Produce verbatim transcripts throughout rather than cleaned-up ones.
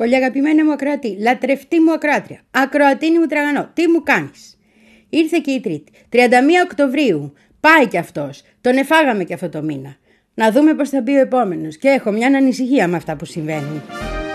Πολύ αγαπημένη μου ακροατή, λατρευτή μου ακροάτρια, ακροατίνη μου τραγανό, τι μου κάνεις? Ήρθε και η Τρίτη, τριάντα μία Οκτωβρίου, πάει κι αυτός, τον εφάγαμε κι αυτό το μήνα. Να δούμε πώς θα μπει ο επόμενος και έχω μια ανησυχία με αυτά που συμβαίνουν.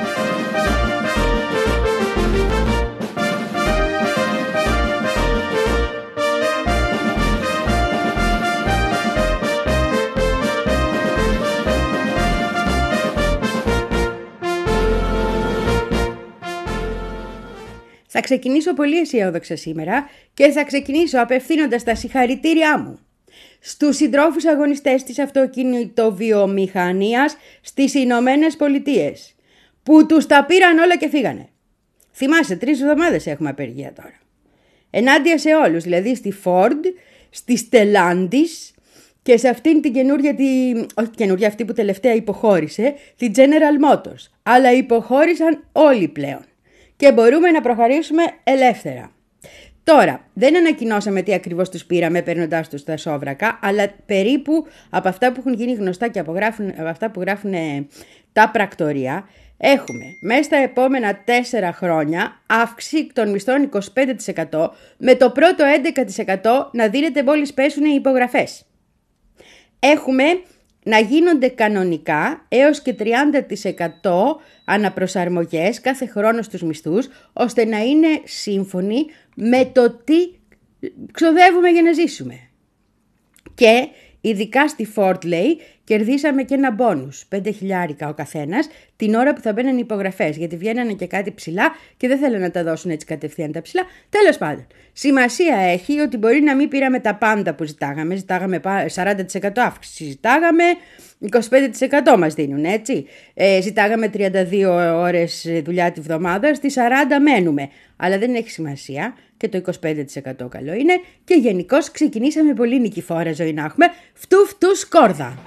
Θα ξεκινήσω πολύ αισιόδοξα σήμερα και θα ξεκινήσω απευθύνοντας τα συγχαρητήριά μου στους συντρόφους αγωνιστές της αυτοκινητοβιομηχανίας στις Ηνωμένες Πολιτείες, που τους τα πήραν όλα και φύγανε. Θυμάσαι, τρεις εβδομάδες έχουμε απεργία τώρα. Ενάντια σε όλους, δηλαδή στη Ford, στη Stellantis και σε αυτήν την καινούργια, τη... όχι καινούργια, αυτή που τελευταία υποχώρησε, τη General Motors. Αλλά υποχώρησαν όλοι πλέον και μπορούμε να προχωρήσουμε ελεύθερα. Τώρα, δεν ανακοινώσαμε τι ακριβώς τους πήραμε παίρνοντάς τους τα σόβρακα, αλλά περίπου από αυτά που έχουν γίνει γνωστά και από, γράφουν, από αυτά που γράφουν ε, τα πρακτορία, έχουμε μέσα στα επόμενα τέσσερα χρόνια αύξηση των μισθών είκοσι πέντε τοις εκατό, με το πρώτο έντεκα τοις εκατό να δίνεται μόλις πέσουν οι υπογραφές. Έχουμε να γίνονται κανονικά έως και τριάντα τοις εκατό αναπροσαρμογές κάθε χρόνο στους μισθούς, ώστε να είναι σύμφωνοι με το τι ξοδεύουμε για να ζήσουμε. Και ειδικά στη Ford, λέει, κερδίσαμε και ένα μπόνους, πέντε χιλιάρικα ο καθένας, την ώρα που θα μπαίνουν οι υπογραφές, γιατί βγαίνανε και κάτι ψηλά και δεν θέλουν να τα δώσουν έτσι κατευθείαν τα ψηλά. Τέλος πάντων, σημασία έχει ότι μπορεί να μην πήραμε τα πάντα που ζητάγαμε, ζητάγαμε σαράντα τοις εκατό αύξηση, ζητάγαμε είκοσι πέντε τοις εκατό μας δίνουν, έτσι. Ε, ζητάγαμε τριάντα δύο ώρες δουλειά τη βδομάδα, στις σαράντα μένουμε. Αλλά δεν έχει σημασία και το είκοσι πέντε τοις εκατό καλό είναι και γενικώς ξεκινήσαμε πολύ νικηφόρα ζωή να έχουμε. Φτου φτου σκόρδα.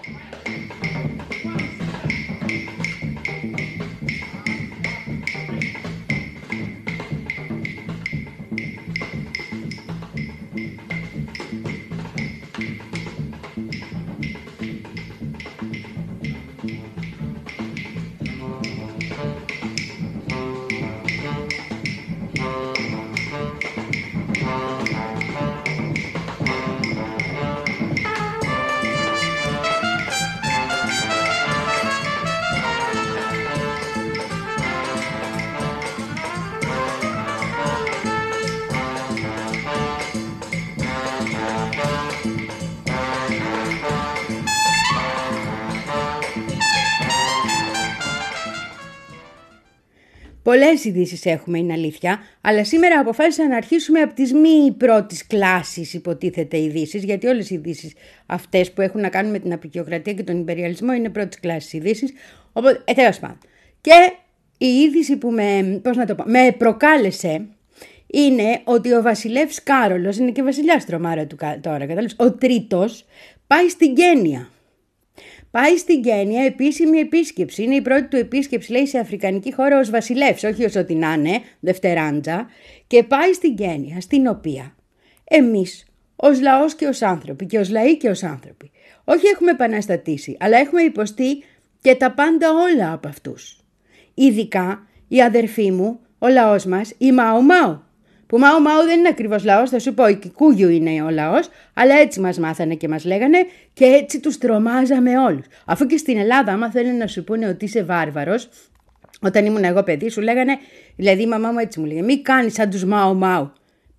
Πολλές ειδήσεις έχουμε, είναι αλήθεια, αλλά σήμερα αποφάσισα να αρχίσουμε από τις μη πρώτης κλάσης υποτίθεται ειδήσεις, γιατί όλες οι ειδήσεις αυτές που έχουν να κάνουν με την απεικιοκρατία και τον υπεριαλισμό είναι πρώτης κλάσης ειδήσεις. Οπότε, ε, τέλος πάντων. Και η είδηση που με, πώς να το πω, με προκάλεσε είναι ότι ο βασιλεύς Κάρολος, είναι και βασιλιάς τρομάρα του τώρα, κατάλαβες, ο τρίτος πάει στην Κένια. Πάει στην Κένια επίσημη επίσκεψη. Είναι η πρώτη του επίσκεψη, λέει, σε αφρικανική χώρα ως βασιλεύς, όχι ως ό,τι να είναι, δευτεράντζα. Και πάει στην Κένια, στην οποία εμείς ως λαός και ως άνθρωποι, και ως λαοί και ως άνθρωποι, όχι έχουμε επαναστατήσει, αλλά έχουμε υποστεί και τα πάντα όλα από αυτούς. Ειδικά οι αδερφοί μου, ο λαός μας, η Μάου Μάου. Που Μάου Μάου δεν είναι ακριβώς λαός, θα σου πω, η Κικούγιου είναι ο λαός, αλλά έτσι μας μάθανε και μας λέγανε και έτσι τους τρομάζαμε όλους. Αφού και στην Ελλάδα, άμα θέλουν να σου πούνε ότι είσαι βάρβαρος, όταν ήμουν εγώ παιδί, σου λέγανε, δηλαδή η μαμά μου έτσι μου λέγε, μη κάνεις σαν τους Μάου Μάου.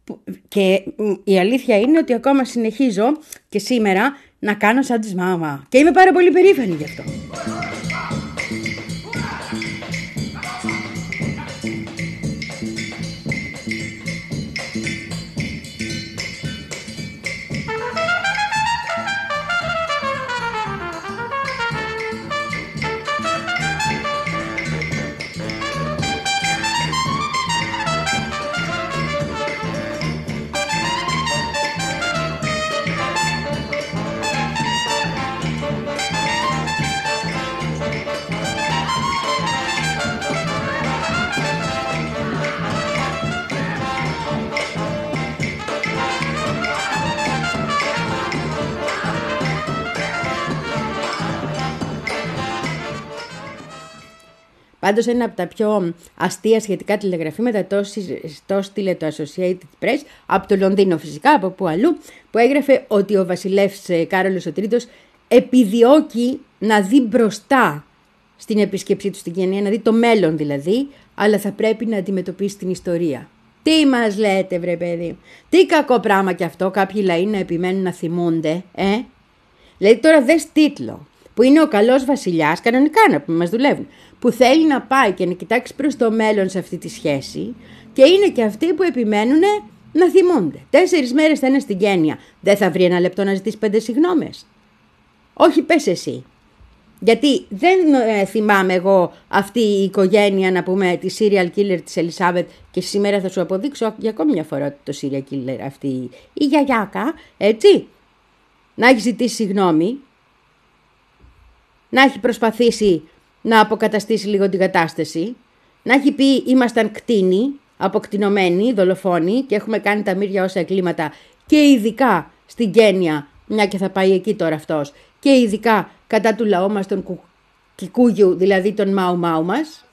Και η αλήθεια είναι ότι ακόμα συνεχίζω και σήμερα να κάνω σαν τους Μάου Μάου. Και είμαι πάρα πολύ περήφανη γι' αυτό. Πάντως ένα από τα πιο αστεία σχετικά τηλεγραφήματα το, το στείλε το Associated Press, από το Λονδίνο φυσικά, από που αλλού, που έγραφε ότι ο βασιλεύς Κάρολος ο Τρίτος επιδιώκει να δει μπροστά στην επίσκεψή του στην Κένια, να δει το μέλλον δηλαδή, αλλά θα πρέπει να αντιμετωπίσει την ιστορία. Τι μας λέτε βρε παιδί, τι κακό πράγμα κι αυτό, κάποιοι λαοί να επιμένουν να θυμούνται, ε. Δηλαδή τώρα δες τίτλο, που είναι ο καλός βασιλιάς, κανονικά να πούμε, μας δουλεύουν, που θέλει να πάει και να κοιτάξει προς το μέλλον σε αυτή τη σχέση, και είναι και αυτοί που επιμένουν να θυμούνται. Τέσσερις μέρες θα είναι στην Κένια, δεν θα βρει ένα λεπτό να ζητήσει πέντε συγγνώμες? Όχι, πες εσύ. Γιατί δεν ε, θυμάμαι εγώ αυτή η οικογένεια, να πούμε, τη serial killer της Ελισάβετ, και σήμερα θα σου αποδείξω για ακόμη μια φορά το serial killer αυτή η γιαγιάκα, έτσι, να έχει ζητήσει συγγνώμη, να έχει προσπαθήσει να αποκαταστήσει λίγο την κατάσταση, να έχει πει ήμασταν κτήνοι, αποκτηνωμένοι, δολοφόνοι και έχουμε κάνει τα μύρια όσα εγκλήματα, και ειδικά στην Κένια, μια και θα πάει εκεί τώρα αυτός, και ειδικά κατά του λαού μας, τον Κικούγιου, δηλαδή τον Μάου Μάου μας.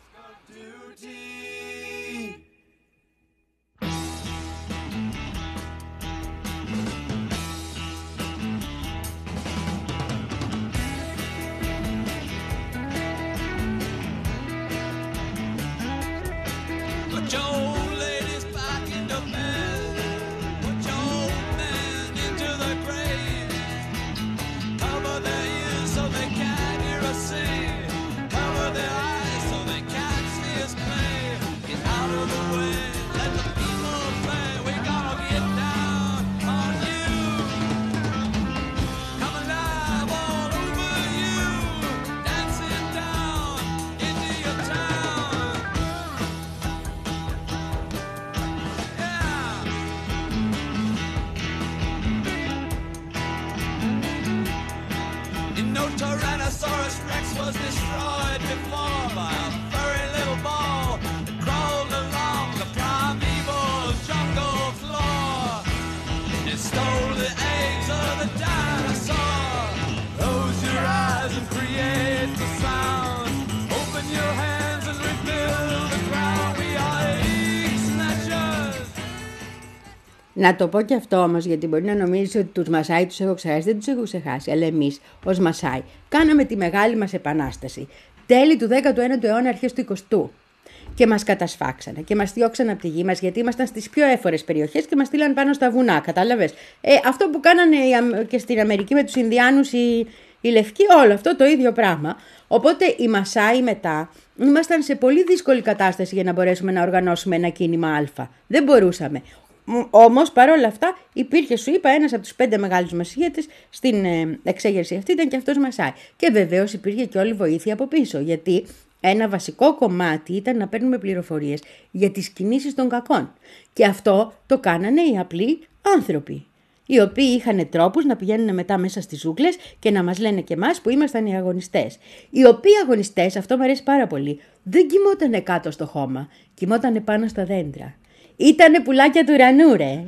Να το πω και αυτό όμως, γιατί μπορεί να νομίζει ότι τους Μασάι τους έχω ξεχάσει. Δεν τους έχω ξεχάσει, αλλά εμείς ως Μασάι κάναμε τη μεγάλη μας επανάσταση τέλη του δέκατου ένατου αιώνα, αρχές του εικοστού. Και μας κατασφάξανε και μας διώξανε από τη γη μας, γιατί ήμασταν στις πιο έφορες περιοχές και μας στείλαν πάνω στα βουνά, κατάλαβες. Ε, αυτό που κάνανε και στην Αμερική με τους Ινδιάνους οι, οι Λευκοί, όλο αυτό το ίδιο πράγμα. Οπότε οι Μασάι μετά ήμασταν σε πολύ δύσκολη κατάσταση για να μπορέσουμε να οργανώσουμε ένα κίνημα Α. Δεν μπορούσαμε. Όμως παρόλα αυτά υπήρχε, σου είπα, ένας από τους πέντε μεγάλους μας ηγέτες στην ε, εξέγερση αυτή, ήταν και αυτός Μασάι. Και βεβαίως υπήρχε και όλη βοήθεια από πίσω, γιατί ένα βασικό κομμάτι ήταν να παίρνουμε πληροφορίες για τις κινήσεις των κακών. Και αυτό το κάνανε οι απλοί άνθρωποι, οι οποίοι είχαν τρόπους να πηγαίνουν μετά μέσα στις ζούγκλες και να μας λένε και εμάς που ήμασταν οι αγωνιστές. Οι οποίοι αγωνιστές, αυτό μου αρέσει πάρα πολύ, δεν κοιμότανε κάτω στο χώμα, κοιμότανε πάνω στα δέντρα. Ήτανε πουλάκια του ουρανού, ρε.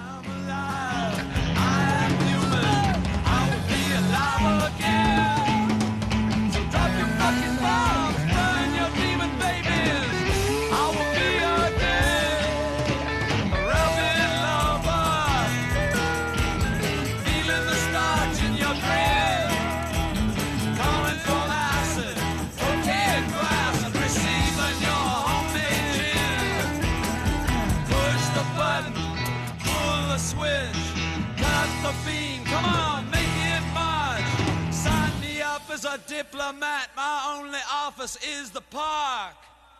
As a diplomat, my only office is the park.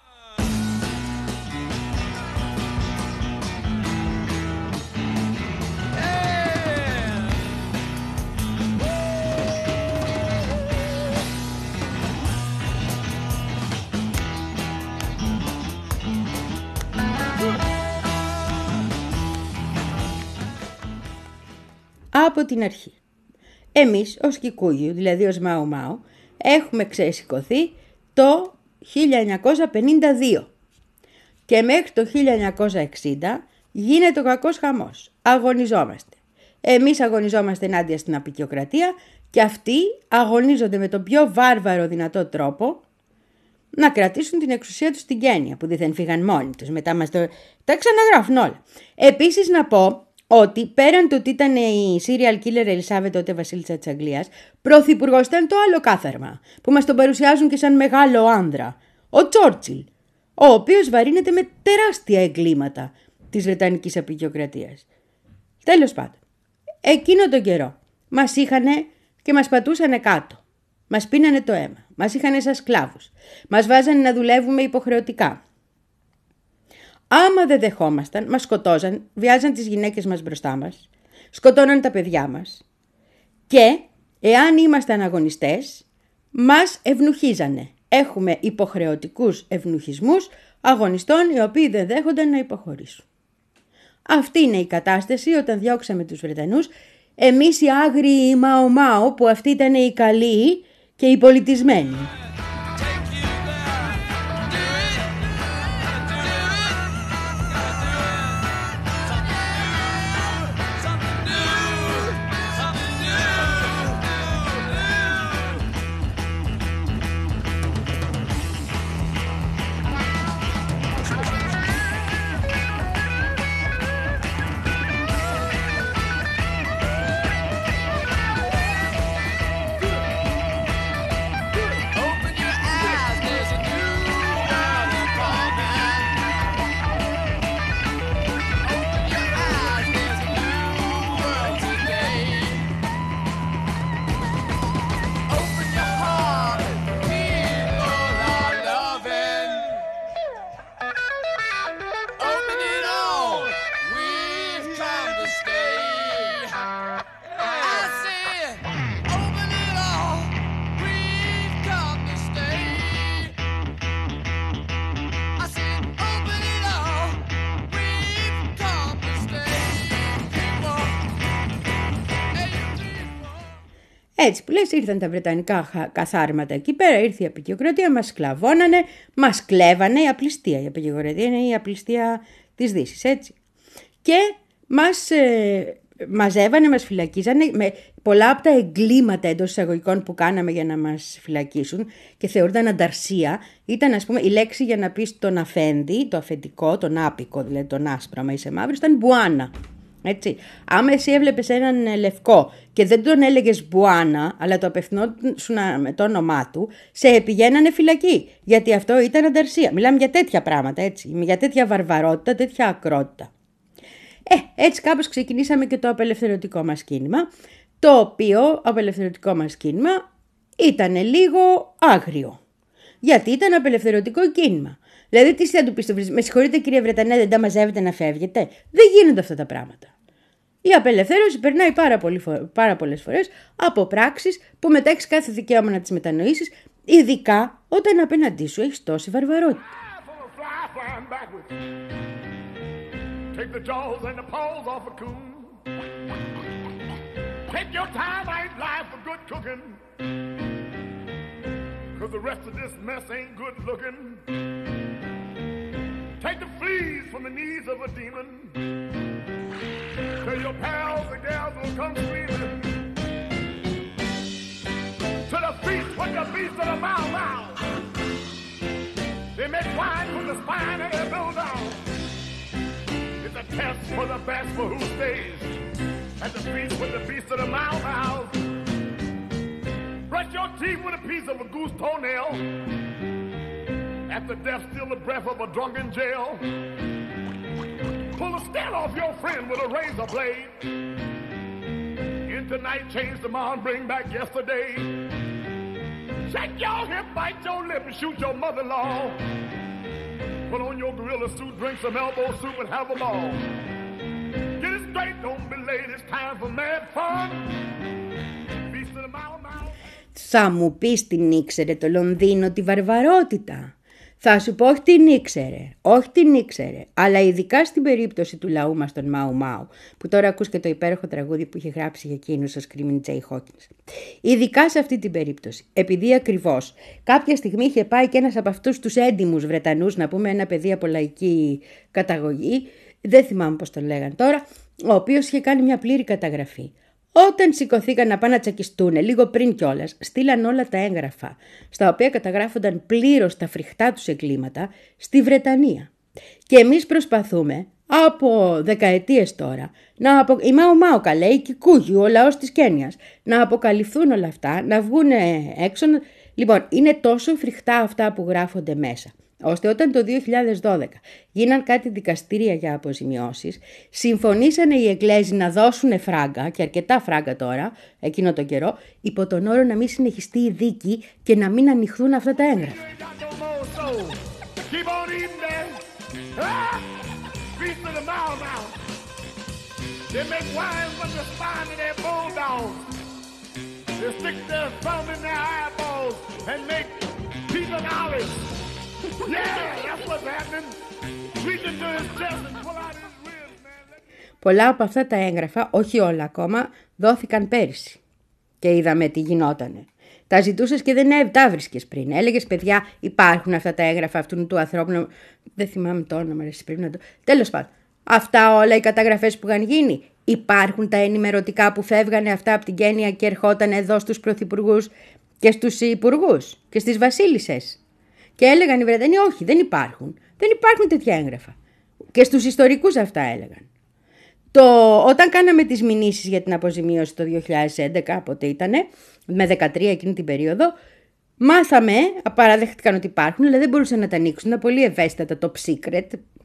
Από την αρχή. Εμείς ως Κικούγιου, δηλαδή ως Μάου Μάου, έχουμε ξεσηκωθεί το χίλια εννιακόσια πενήντα δύο και μέχρι το χίλια εννιακόσια εξήντα γίνεται ο κακός χαμός. Αγωνιζόμαστε. Εμείς αγωνιζόμαστε ενάντια στην αποικιοκρατία και αυτοί αγωνίζονται με τον πιο βάρβαρο δυνατό τρόπο να κρατήσουν την εξουσία τους στην Κένια, που δεν φύγαν μόνοι τους. Μετά μας το... τα ξαναγράφουν όλα. Επίσης να πω ότι πέραν το ότι ήταν η serial killer Ελισάβετ, τότε βασίλισσα της Αγγλίας, πρωθυπουργός ήταν το άλλο κάθαρμα, που μας τον παρουσιάζουν και σαν μεγάλο άνδρα, ο Τσόρτσιλ, ο οποίος βαρύνεται με τεράστια εγκλήματα της Βρετανικής Απεικιοκρατίας. Τέλος πάντων, εκείνο τον καιρό μας είχανε και μας πατούσανε κάτω. Μας πίνανε το αίμα, μας είχανε σαν σκλάβους, μας βάζανε να δουλεύουμε υποχρεωτικά. Άμα δεν δεχόμασταν, μας σκοτώζαν, βιάζαν τις γυναίκες μας μπροστά μας, σκοτώναν τα παιδιά μας και εάν ήμασταν αγωνιστές, μας ευνουχίζανε. Έχουμε υποχρεωτικούς ευνουχισμούς αγωνιστών οι οποίοι δεν δέχονταν να υποχωρήσουν. Αυτή είναι η κατάσταση όταν διώξαμε τους Βρετανούς, εμείς οι άγριοι Μάο Μάο, που αυτοί ήταν οι καλοί και οι πολιτισμένοι. Έτσι που λες, ήρθαν τα βρετανικά καθάρματα εκεί πέρα, ήρθε η απεικιοκρατία, μας σκλαβώνανε, μας κλέβανε, η απληστία. Η απεικιοκρατία είναι η απληστία της Δύσης, έτσι. Και μας ε, μαζεύανε, μας φυλακίζανε με πολλά από τα εγκλήματα εντός εισαγωγικών που κάναμε για να μας φυλακίσουν και θεωρούνταν ανταρσία. Ήταν, ας πούμε, η λέξη για να πεις τον αφέντη, το αφεντικό, τον άπικο, δηλαδή τον άσπρο, άμα είσαι μαύρος, ήταν μπουάνα. Έτσι. Άμα εσύ έβλεπες έναν λευκό και δεν τον έλεγες μπουάνα, αλλά το απευθυνόσουν με το όνομά του, σε πηγαίνανε φυλακή. Γιατί αυτό ήταν ανταρσία. Μιλάμε για τέτοια πράγματα, έτσι. Για τέτοια βαρβαρότητα, τέτοια ακρότητα. Ε, έτσι κάπως ξεκινήσαμε και το απελευθερωτικό μας κίνημα, το οποίο απελευθερωτικό μας κίνημα ήταν λίγο άγριο. Γιατί ήταν απελευθερωτικό κίνημα. Δηλαδή, τι θα του πει, με συγχωρείτε κύριε Βρετανέ, δεν τα μαζεύετε να φεύγετε. Δεν γίνονται αυτά τα πράγματα. Η απελευθέρωση περνάει πάρα, πολύ, πάρα πολλές φορές από πράξεις που μετά έχεις κάθε δικαίωμα να τις μετανοήσεις, ειδικά όταν απέναντί σου έχεις τόση βαρβαρότητα. Take the jaws and the paws off a coon. Take your time, I ain't live for good cooking. Cause the rest of this mess ain't good looking. Take the fleas from the knees of a demon. Till your pals and gals will come screaming. To the feast with the beast of the Mau Mau. They make wine from the spine and they build down. It's a test for the best for who stays at the feast with the beast of the Mau Mau. Brush your teeth with a piece of a goose toenail. After death, steal the breath of a drunken jail. Pull the skin off your friend with a razor blade. In tonight, change tomorrow and bring back yesterday. Shake your hip, bite your lip, and shoot your mother-in-law. Put on your gorilla suit, drink some elbow soup, and have a ball. Get it straight, don't be late, it's time for mad fun. Beast of the Mau Mau. Θα μου πεις την ήξερε το Λονδίνο τη βαρβαρότητα. Θα σου πω όχι την ήξερε, όχι την ήξερε, αλλά ειδικά στην περίπτωση του λαού μας των Μάου Μάου, που τώρα ακούς και το υπέροχο τραγούδι που είχε γράψει για εκείνους ο Screaming Jay Hawkins. Ειδικά σε αυτή την περίπτωση, επειδή ακριβώς κάποια στιγμή είχε πάει και ένας από αυτούς τους έντιμους Βρετανούς, να πούμε ένα παιδί από λαϊκή καταγωγή, δεν θυμάμαι πώς τον λέγαν τώρα, ο οποίος είχε κάνει μια πλήρη καταγραφή. Όταν σηκωθήκαν να πάνε να τσακιστούν, λίγο πριν κιόλας, στείλαν όλα τα έγγραφα, στα οποία καταγράφονταν πλήρως τα φρικτά τους εγκλήματα, στη Βρετανία. Και εμείς προσπαθούμε, από δεκαετίες τώρα, να απο... η Μάο Μάο καλέ, η Κικούγιου, ο λαός της Κένιας, να αποκαλυφθούν όλα αυτά, να βγουν έξω. Λοιπόν, είναι τόσο φρικτά αυτά που γράφονται μέσα, ώστε όταν το δύο χιλιάδες δώδεκα γίναν κάτι δικαστήρια για αποζημιώσεις, συμφωνήσανε οι Εγγλέζοι να δώσουν φράγκα, και αρκετά φράγκα τώρα, εκείνο τον καιρό, υπό τον όρο να μην συνεχιστεί η δίκη και να μην ανοιχθούν αυτά τα έγγραφα. Πολλά από αυτά τα έγγραφα, όχι όλα ακόμα, δόθηκαν πέρυσι. Και είδαμε τι γινότανε. Τα ζητούσες και δεν τα βρίσκες πριν. Έλεγες, παιδιά, υπάρχουν αυτά τα έγγραφα αυτού του ανθρώπου. Δεν θυμάμαι το όνομα, ρε, πρέπει να το. Τέλος πάντων, αυτά όλα οι καταγραφές που είχαν γίνει. Υπάρχουν τα ενημερωτικά που φεύγανε αυτά από την Κένια και ερχόταν εδώ στους πρωθυπουργούς και στους υπουργούς και στις βασίλισσες. Και έλεγαν οι Βρετανοί, όχι, δεν υπάρχουν. Δεν υπάρχουν τέτοια έγγραφα. Και στους ιστορικούς αυτά έλεγαν. Το, όταν κάναμε τις μηνύσεις για την αποζημίωση το δύο χιλιάδες έντεκα, πότε ήτανε, με δεκατρία εκείνη την περίοδο, μάθαμε, παραδέχτηκαν ότι υπάρχουν, αλλά δεν μπορούσαν να τα ανοίξουν, ήταν πολύ ευαίσθητα, το secret.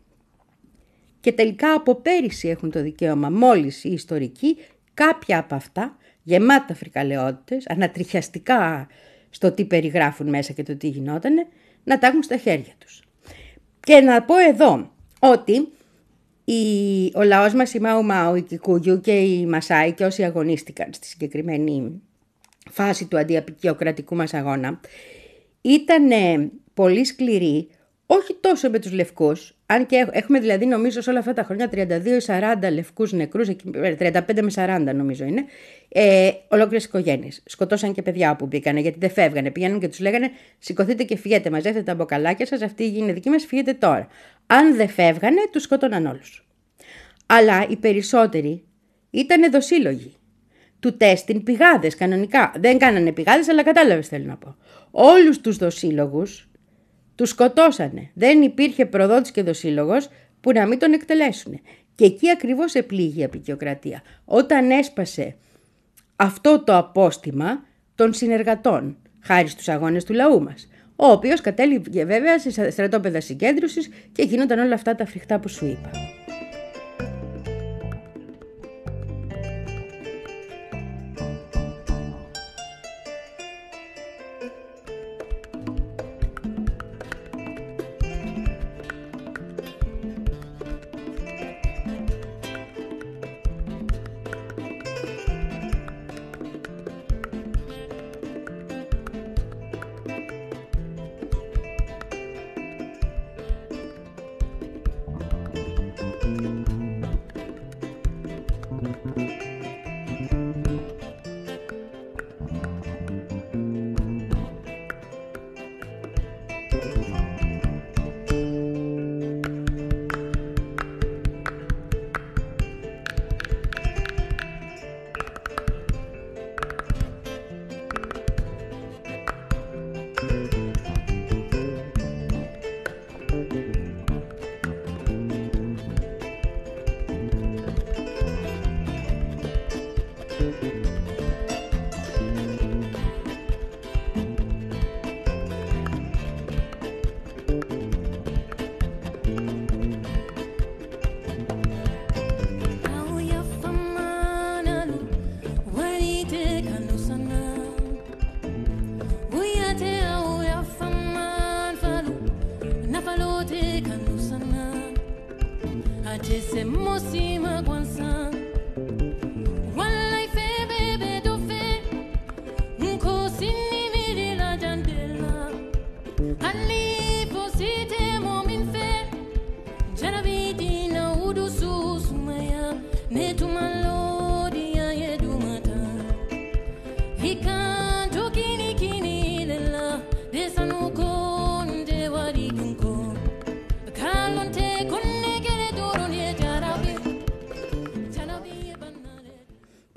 Και τελικά από πέρυσι έχουν το δικαίωμα, μόλις οι ιστορικοί, κάποια από αυτά, γεμάτα φρικαλαιότητες, ανατριχιαστικά στο τι περιγράφουν μέσα και το τι γινότανε, να τα έχουν στα χέρια τους. Και να πω εδώ ότι η, ο λαός μας, η Μάου Μάου, η Κικούγιου και οι Μασάι και όσοι αγωνίστηκαν στη συγκεκριμένη φάση του αντιαπικιοκρατικού μας αγώνα, ήταν πολύ σκληροί, όχι τόσο με τους λευκούς, αν και έχουμε δηλαδή νομίζω σε όλα αυτά τα χρόνια τριάντα δύο ή σαράντα λευκούς νεκρούς, τριάντα πέντε με σαράντα νομίζω είναι, ε, ολόκληρες οικογένειες. Σκοτώσαν και παιδιά που μπήκανε γιατί δεν φεύγανε. Πηγαίνουν και τους λέγανε, σηκωθείτε και φύγετε, μαζεύετε τα μποκαλάκια σας, αυτή η γη είναι δική μας, φύγετε τώρα. Αν δεν φεύγανε, τους σκότωναν όλους. Αλλά οι περισσότεροι ήταν δοσύλλογοι. Του τέστην πηγάδες κανονικά. Δεν κάνανε πηγάδες, αλλά κατάλαβες θέλω να πω. Όλους τους δοσύλλογους τους σκοτώσανε. Δεν υπήρχε προδότης και δοσύλλογος που να μην τον εκτελέσουν. Και εκεί ακριβώς επλήγει η απικιοκρατία. Όταν έσπασε αυτό το απόστημα των συνεργατών, χάρη στους αγώνες του λαού μας, ο οποίος κατέληγε βέβαια σε στρατόπεδα συγκέντρωσης και γίνονταν όλα αυτά τα φρικτά που σου είπα.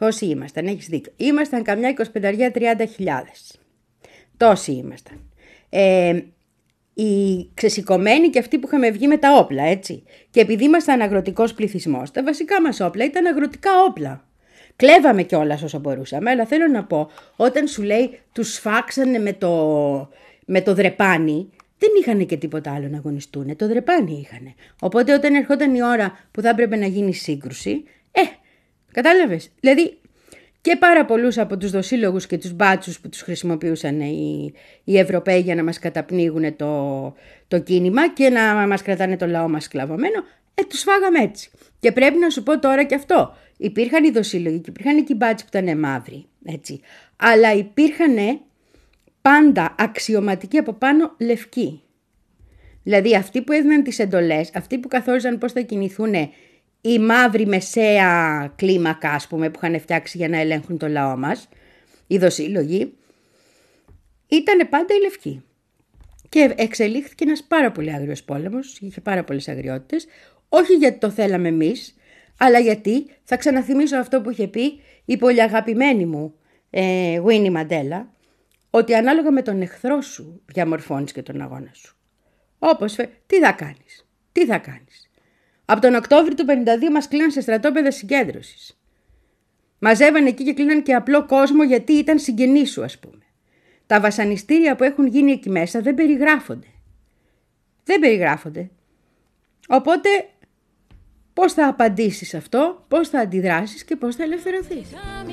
Πόσοι ήμασταν, έχεις δίκιο. Ήμασταν καμιά είκοσι τριάντα χιλιάδες. Τόσοι ήμασταν. Ε, οι ξεσηκωμένοι και αυτοί που είχαμε βγει με τα όπλα, έτσι. Και επειδή ήμασταν αγροτικός πληθυσμός, τα βασικά μας όπλα ήταν αγροτικά όπλα. Κλέβαμε κιόλας όσο μπορούσαμε, αλλά θέλω να πω, όταν σου λέει τους σφάξανε με το, με το δρεπάνι, δεν είχαν και τίποτα άλλο να αγωνιστούνε, το δρεπάνι είχανε. Οπότε όταν ερχόταν η ώρα που θα έπρεπε να γίνει σύγκρουση, ε, κατάλαβες, δηλαδή και πάρα πολλούς από τους δοσύλλογους και τους μπάτσους που τους χρησιμοποιούσαν οι, οι Ευρωπαίοι για να μας καταπνίγουν το, το κίνημα και να μας κρατάνε το λαό μας σκλαβωμένο, ε, τους φάγαμε έτσι. Και πρέπει να σου πω τώρα και αυτό. Υπήρχαν οι δοσύλλογοι και υπήρχαν και οι μπάτσοι που ήταν μαύροι, έτσι. Αλλά υπήρχαν πάντα αξιωματικοί από πάνω λευκοί. Δηλαδή αυτοί που έδιναν τις εντολές, αυτοί που καθόριζαν πώς θα κινηθούν οι μαύροι μεσαία κλίμακα, ας πούμε, που είχαν φτιάξει για να ελέγχουν το λαό μας, οι δοσύλλογοι, ήταν πάντα οι λευκοί. Και εξελίχθηκε ένας πάρα πολύ άγριος πόλεμος, είχε πάρα πολλές αγριότητες, όχι γιατί το θέλαμε εμείς, αλλά γιατί, θα ξαναθυμίσω αυτό που είχε πει η πολύ αγαπημένη μου ε, Winnie Mandela, ότι ανάλογα με τον εχθρό σου διαμορφώνεις και τον αγώνα σου. Όπως, τι θα κάνεις, τι θα κάνεις. Από τον Οκτώβριο του πενήντα δύο μας κλείναν σε στρατόπεδα συγκέντρωσης. Μαζεύανε εκεί και κλείναν και απλό κόσμο γιατί ήταν συγγενείς σου, ας πούμε. Τα βασανιστήρια που έχουν γίνει εκεί μέσα δεν περιγράφονται. Δεν περιγράφονται. Οπότε, πώς θα απαντήσεις αυτό, πώς θα αντιδράσεις και πώς θα ελευθερωθείς.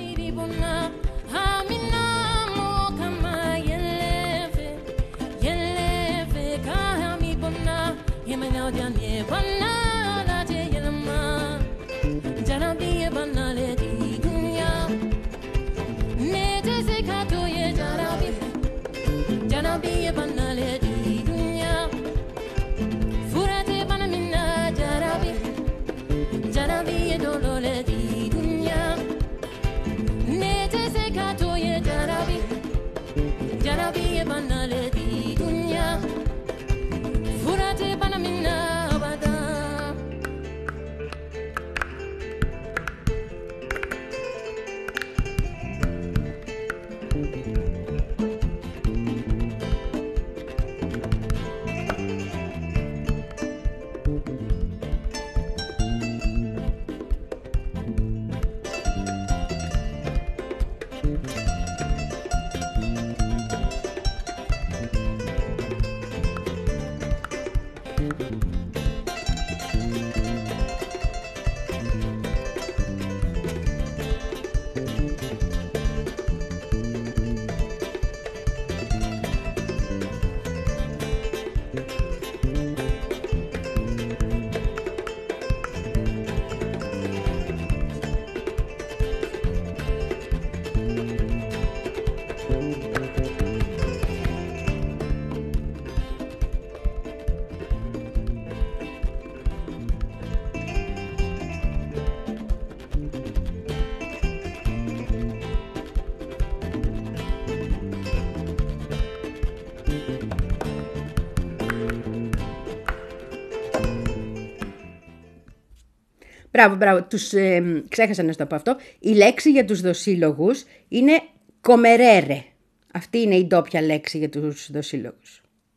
Μπράβο, μπράβο, τους, ε, ξέχασα να σου το πω αυτό. Η λέξη για τους δοσύλλογους είναι κομερέρε. Αυτή είναι η ντόπια λέξη για τους δοσύλλογους.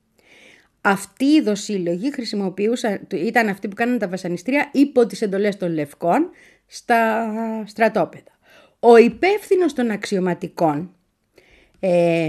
Αυτοί οι δοσύλλογοι χρησιμοποιούσαν, ήταν αυτοί που κάνανε τα βασανιστήρια υπό τις εντολές των λευκών στα στρατόπεδα. Ο υπεύθυνος των αξιωματικών, ε,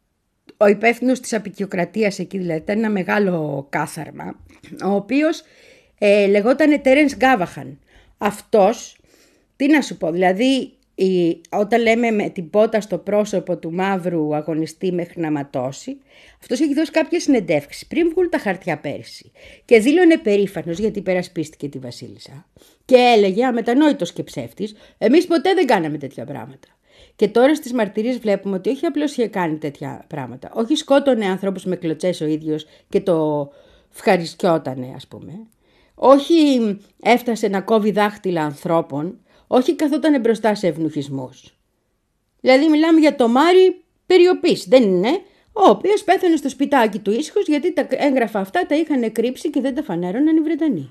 ο υπεύθυνος της αποικιοκρατίας εκεί δηλαδή, ήταν ένα μεγάλο κάθαρμα, ο οποίος ε, λεγόταν Τέρενς Γκάβαχαν. Αυτός, τι να σου πω, δηλαδή η, όταν λέμε με την πότα στο πρόσωπο του μαύρου αγωνιστή μέχρι να ματώσει, αυτός έχει δώσει κάποιες συνεντεύξεις πριν βγουν τα χαρτιά πέρσι και δήλωνε περήφανος γιατί υπερασπίστηκε τη Βασίλισσα και έλεγε αμετανόητος και ψεύτης, εμείς ποτέ δεν κάναμε τέτοια πράγματα. Και τώρα στις μαρτυρίες βλέπουμε ότι όχι απλώς είχε κάνει τέτοια πράγματα, όχι σκότωνε ανθρώπους με κλωτσές ο ίδιος και το ευχαριστιότανε ας πούμε, όχι έφτασε να κόβει δάχτυλα ανθρώπων, όχι καθόταν μπροστά σε ευνουχισμούς. Δηλαδή μιλάμε για το Μάρι Περιοπής, δεν είναι, ο οποίος πέθανε στο σπιτάκι του ήσυχος γιατί τα έγγραφα αυτά τα είχαν κρύψει και δεν τα φανέρωναν οι Βρετανοί.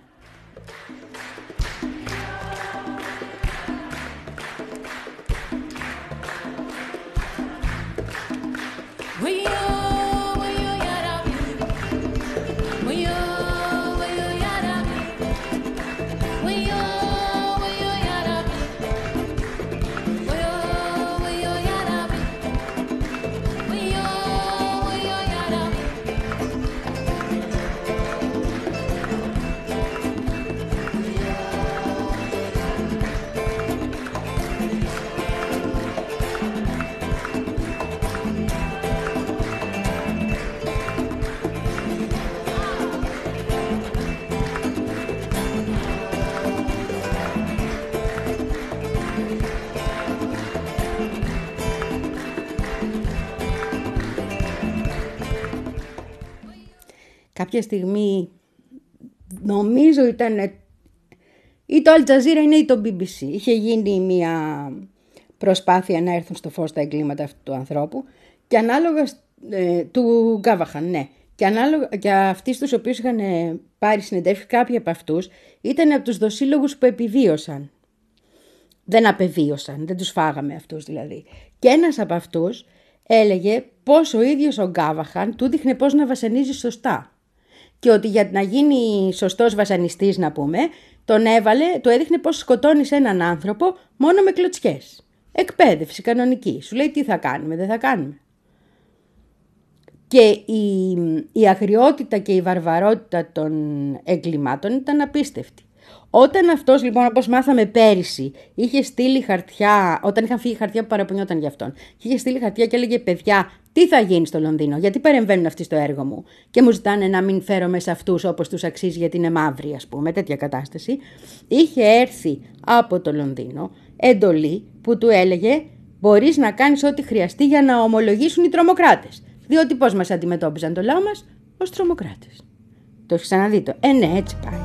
κάποια στιγμή, νομίζω ήταν ή το Al Jazeera είναι ή το μπι μπι σι. Είχε γίνει μια προσπάθεια να έρθουν στο φως τα εγκλήματα αυτού του ανθρώπου και ανάλογα ε, του Γκάβαχαν, ναι. Και ανάλογα και αυτοί στους οποίους είχαν πάρει συνεντεύξεις, κάποιοι από αυτούς ήταν από τους δοσύλλογους που επιβίωσαν. Δεν απεβίωσαν, δεν τους φάγαμε αυτούς δηλαδή. Και ένας από αυτούς έλεγε πως ο ίδιος ο Γκάβαχαν του δείχνε πώς να βασανίζει σωστά. Και ότι για να γίνει σωστός βασανιστής, να πούμε, τον έβαλε, του έδειχνε πώς σκοτώνεις έναν άνθρωπο μόνο με κλωτσιές. Εκπαίδευση κανονική. Σου λέει τι θα κάνουμε, δεν θα κάνουμε. Και η, η αγριότητα και η βαρβαρότητα των εγκλημάτων ήταν απίστευτη. Όταν αυτός λοιπόν, όπως μάθαμε πέρυσι, είχε στείλει χαρτιά, όταν είχαν φύγει χαρτιά που παραπονιόταν για αυτόν, και είχε στείλει χαρτιά και έλεγε παιδιά, τι θα γίνει στο Λονδίνο, γιατί παρεμβαίνουν αυτοί στο έργο μου και μου ζητάνε να μην φέρω μέσα αυτούς όπως τους αξίζει γιατί είναι μαύροι, ας πούμε, τέτοια κατάσταση. Είχε έρθει από το Λονδίνο εντολή που του έλεγε μπορείς να κάνεις ό,τι χρειαστεί για να ομολογήσουν οι τρομοκράτες. Διότι πώς μας αντιμετώπιζαν το λαό μας ως τρομοκράτες. Το έχεις ξαναδεί το? Ε, ναι, έτσι πάει.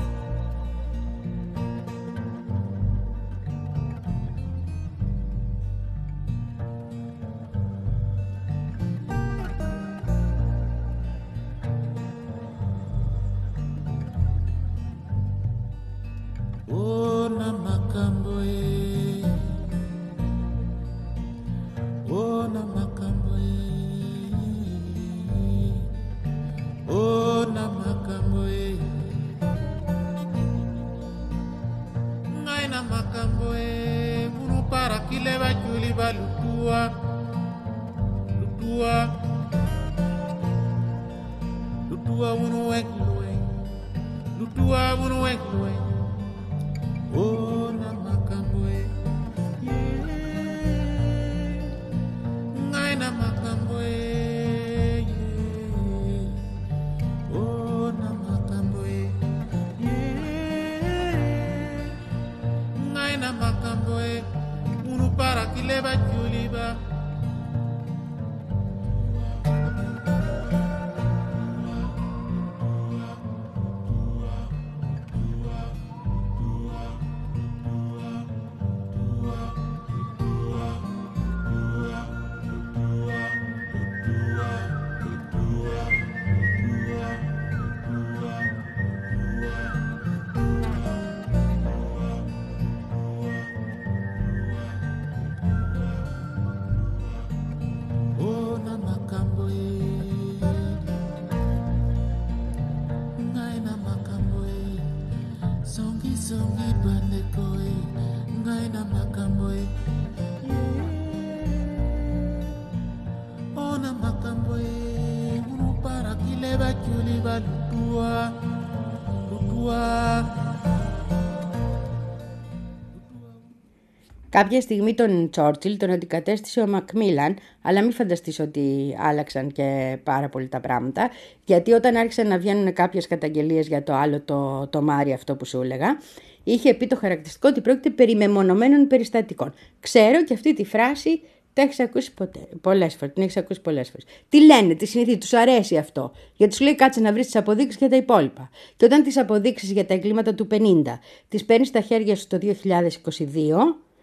Κάποια στιγμή τον Τσόρτσιλ τον αντικατέστησε ο Μακμίλαν, αλλά μην φανταστείς ότι άλλαξαν και πάρα πολύ τα πράγματα, γιατί όταν άρχισαν να βγαίνουν κάποιες καταγγελίες για το άλλο το, το Μάρι αυτό που σου έλεγα, είχε πει το χαρακτηριστικό ότι πρόκειται περί μεμονωμένων περιστατικών. Ξέρω και αυτή τη φράση τα έχεις ακούσει ποτέ, πολλές φορές, την έχεις ακούσει πολλές φορές. Τι λένε, τι συνηθίζουν, τους αρέσει αυτό. Γιατί σου λέει κάτσε να βρεις τις αποδείξεις για τα υπόλοιπα. Και όταν τις αποδείξεις για τα εγκλήματα του πενήντα τις παίρνεις στα χέρια σου το δύο χιλιάδες είκοσι δύο,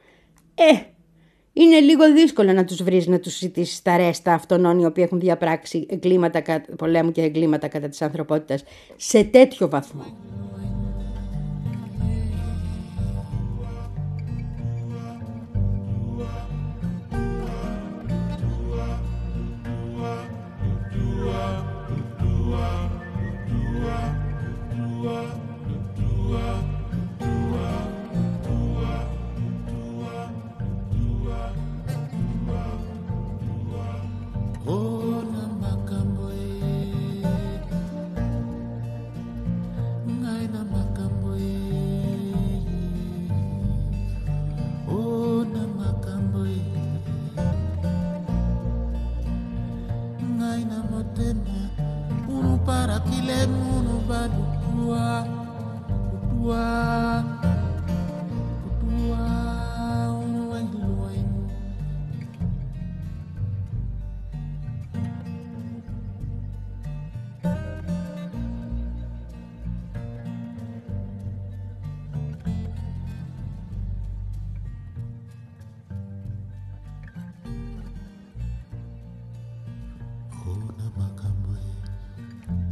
ε, είναι λίγο δύσκολο να τους βρεις, να τους ζητήσεις τα ρέστα αυτών οι οποίοι έχουν διαπράξει εγκλήματα πολέμου και εγκλήματα κατά της ανθρωπότητας σε τέτοιο βαθμό.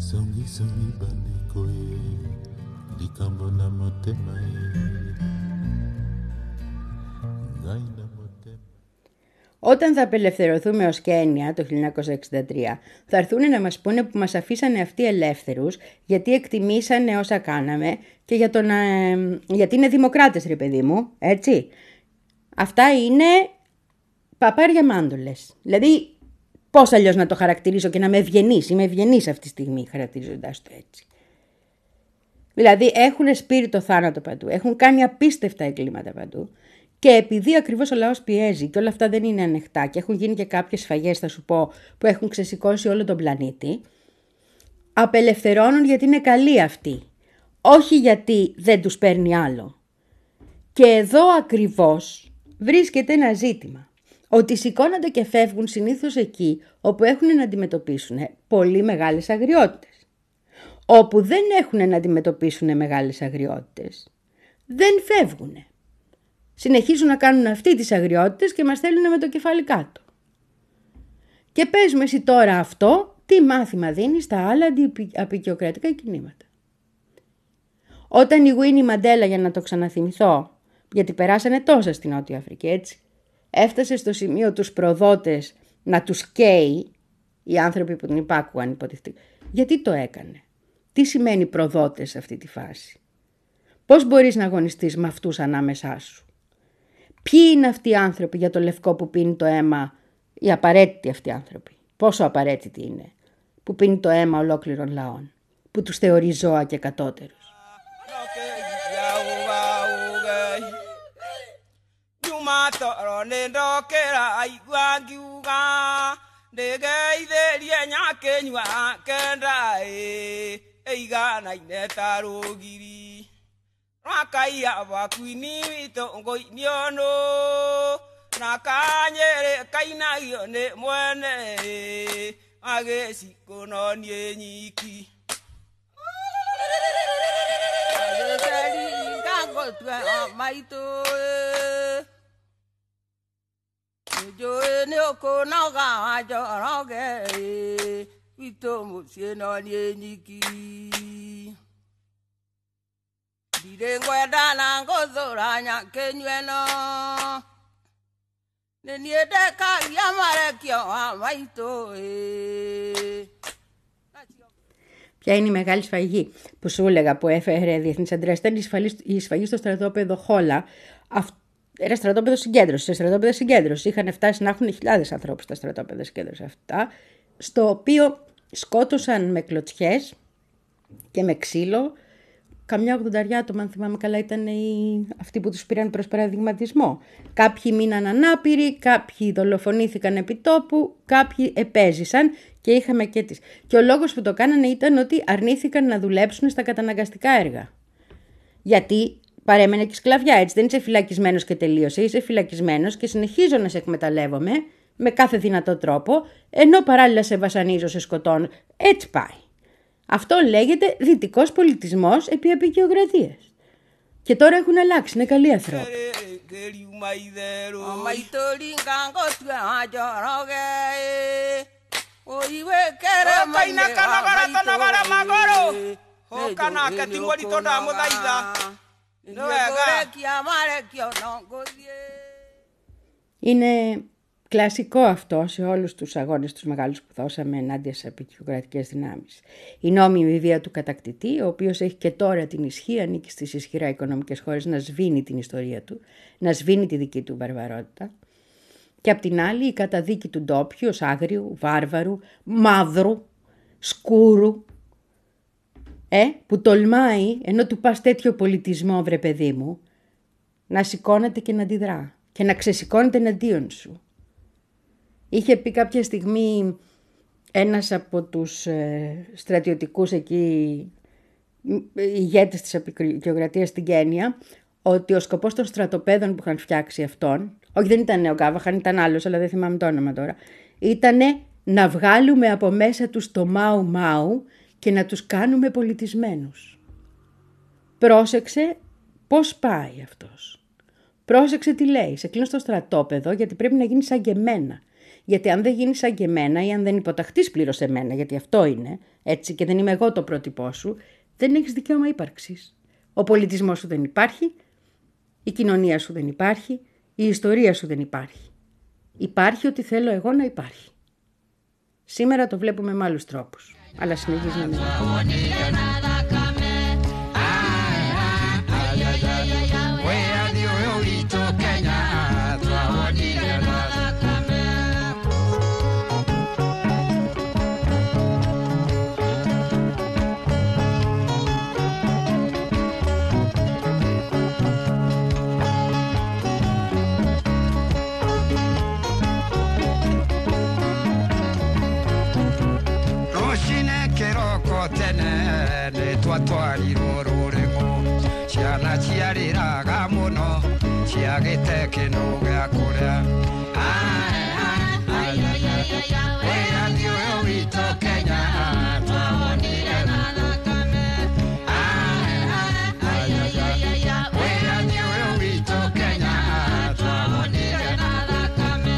Songi songi bandiko ye, likambo na motema ye, ngai na motema. Όταν θα απελευθερωθούμε ως Κένια το χίλια εννιακόσια εξήντα τρία, θα έρθουν να μας πούνε που μας αφήσανε αυτοί ελεύθερους, γιατί εκτιμήσανε όσα κάναμε και για τον, ε, γιατί είναι δημοκράτες, ρε παιδί μου, έτσι. Αυτά είναι παπάρια μάντολες. Δηλαδή, πώς αλλιώς να το χαρακτηρίσω και να είμαι ευγενής. Είμαι ευγενής αυτή τη στιγμή χαρακτηρίζοντας το έτσι. Δηλαδή, έχουν σπείρει το θάνατο παντού, έχουν κάνει απίστευτα εγκλήματα παντού. Και επειδή ακριβώς ο λαός πιέζει και όλα αυτά δεν είναι ανοιχτά και έχουν γίνει και κάποιες σφαγές, θα σου πω, που έχουν ξεσηκώσει όλο τον πλανήτη, απελευθερώνουν γιατί είναι καλοί αυτοί, όχι γιατί δεν τους παίρνει άλλο. Και εδώ ακριβώς βρίσκεται ένα ζήτημα, ότι σηκώνονται και φεύγουν συνήθως εκεί όπου έχουν να αντιμετωπίσουν πολύ μεγάλες αγριότητες. Όπου δεν έχουν να αντιμετωπίσουν μεγάλες αγριότητες, δεν φεύγουν. Συνεχίζουν να κάνουν αυτοί τις αγριότητες και μας θέλουν με το κεφάλι κάτω. Και πες μου εσύ τώρα αυτό, τι μάθημα δίνει στα άλλα αντιαπικιοκρατικά κινήματα. Όταν η Γουίνι Μαντέλα, για να το ξαναθυμηθώ, γιατί περάσανε τόσα στην Νότια Αφρική, έτσι, έφτασε στο σημείο τους προδότες να τους καίει, οι άνθρωποι που την υπάκουαν υποτιχτεί. Γιατί το έκανε? Τι σημαίνει προδότες σε αυτή τη φάση? Πώς μπορείς να αγωνιστείς με αυτούς ανάμεσά σου? Ποιοι είναι αυτοί οι άνθρωποι για το λευκό που πίνει το αίμα, οι απαραίτητοι αυτοί οι άνθρωποι? Πόσο απαραίτητοι είναι, που πίνει το αίμα ολόκληρων λαών, που τους θεωρεί ζώα και κατώτερους. Makaya bakwini mitongo nyono nakanyere kaina yone mwene agesi kono nyenyiki agesi gango twa maito jo ne okona ga jo roge mito musieno nyenyiki Direngweda na ngozoranya kenyweno Neniedeka yamarekyo amaito e Ποια είναι η μεγάλη σφαγή που σου έλεγα που έφερε διεθνής αντρέας? Ήταν η σφαγή στο στρατόπεδο Χόλα. Era στρατόπεδο συγκέντρωση. Σε στρατόπεδο συγκέντρωση είχαν φτάσει να έχουν χιλιάδες ανθρώπους στα στρατόπεδα συγκέντρωση αυτά, στο οποίο σκότωσαν με κλωτσιές και με ξύλο. Καμιά ογδονταριά άτομα, αν θυμάμαι καλά, ήταν οι... αυτοί που τους πήραν προς παραδειγματισμό. Κάποιοι μείναν ανάπηροι, κάποιοι δολοφονήθηκαν επί τόπου, κάποιοι επέζησαν και είχαμε και τις. Και ο λόγος που το κάνανε ήταν ότι αρνήθηκαν να δουλέψουν στα καταναγκαστικά έργα. Γιατί παρέμενε και σκλαβιά, έτσι δεν είσαι φυλακισμένος και τελείωσε, είσαι φυλακισμένος και συνεχίζω να σε εκμεταλλεύομαι με κάθε δυνατό τρόπο, ενώ παράλληλα σε βασανίζω, σε σκοτώνω. Έτσι πάει. Αυτό λέγεται δυτικός πολιτισμός επί απικιοκρατίας. Και τώρα έχουν αλλάξει, είναι καλοί άνθρωποι. Είναι κλασικό αυτό σε όλους τους αγώνες τους μεγάλους που δώσαμε ενάντια σε απικιοκρατικές δυνάμεις. Η νόμιμη βία του κατακτητή, ο οποίος έχει και τώρα την ισχύ, ανήκει στις ισχυρά οικονομικές χώρες, να σβήνει την ιστορία του, να σβήνει τη δική του βαρβαρότητα. Και απ' την άλλη η καταδίκη του ντόπιου ως άγριου, βάρβαρου, μαύρου, σκούρου, ε, που τολμάει, ενώ του πας τέτοιο πολιτισμό, βρε παιδί μου, να σηκώνεται και να αντιδρά και να ξεσηκώνεται εναντίον σου. Είχε πει κάποια στιγμή ένας από τους ε, στρατιωτικούς εκεί ηγέτες της απικιοκρατίας στην Κένια, ότι ο σκοπός των στρατοπέδων που είχαν φτιάξει αυτόν, όχι δεν ήταν νεογκάβαχαν, ήταν άλλος, αλλά δεν θυμάμαι το όνομα τώρα, ήτανε να βγάλουμε από μέσα τους το μάου μάου και να τους κάνουμε πολιτισμένους. Πρόσεξε πώς πάει αυτός. Πρόσεξε τι λέει. Σε κλείνω στο στρατόπεδο γιατί πρέπει να γίνει σαν και εμένα. Γιατί αν δεν γίνει σαν και εμένα ή αν δεν υποταχτείς πλήρως εμένα, γιατί αυτό είναι, έτσι, και δεν είμαι εγώ το πρότυπό σου, δεν έχεις δικαίωμα ύπαρξης. Ο πολιτισμός σου δεν υπάρχει, η κοινωνία σου δεν υπάρχει, η ιστορία σου δεν υπάρχει. Υπάρχει ότι θέλω εγώ να υπάρχει. Σήμερα το βλέπουμε με άλλους τρόπους, αλλά συνεχίζει να μην twatwarirwo rũrĩmũ ciana ciarĩraga mũno ciagĩte kĩndũ gĩa kũrĩa wĩyathi ũyũ witũ Kenya twawonire na thakame wĩyathi ũyũ witũ Kenya twawonire na thakame.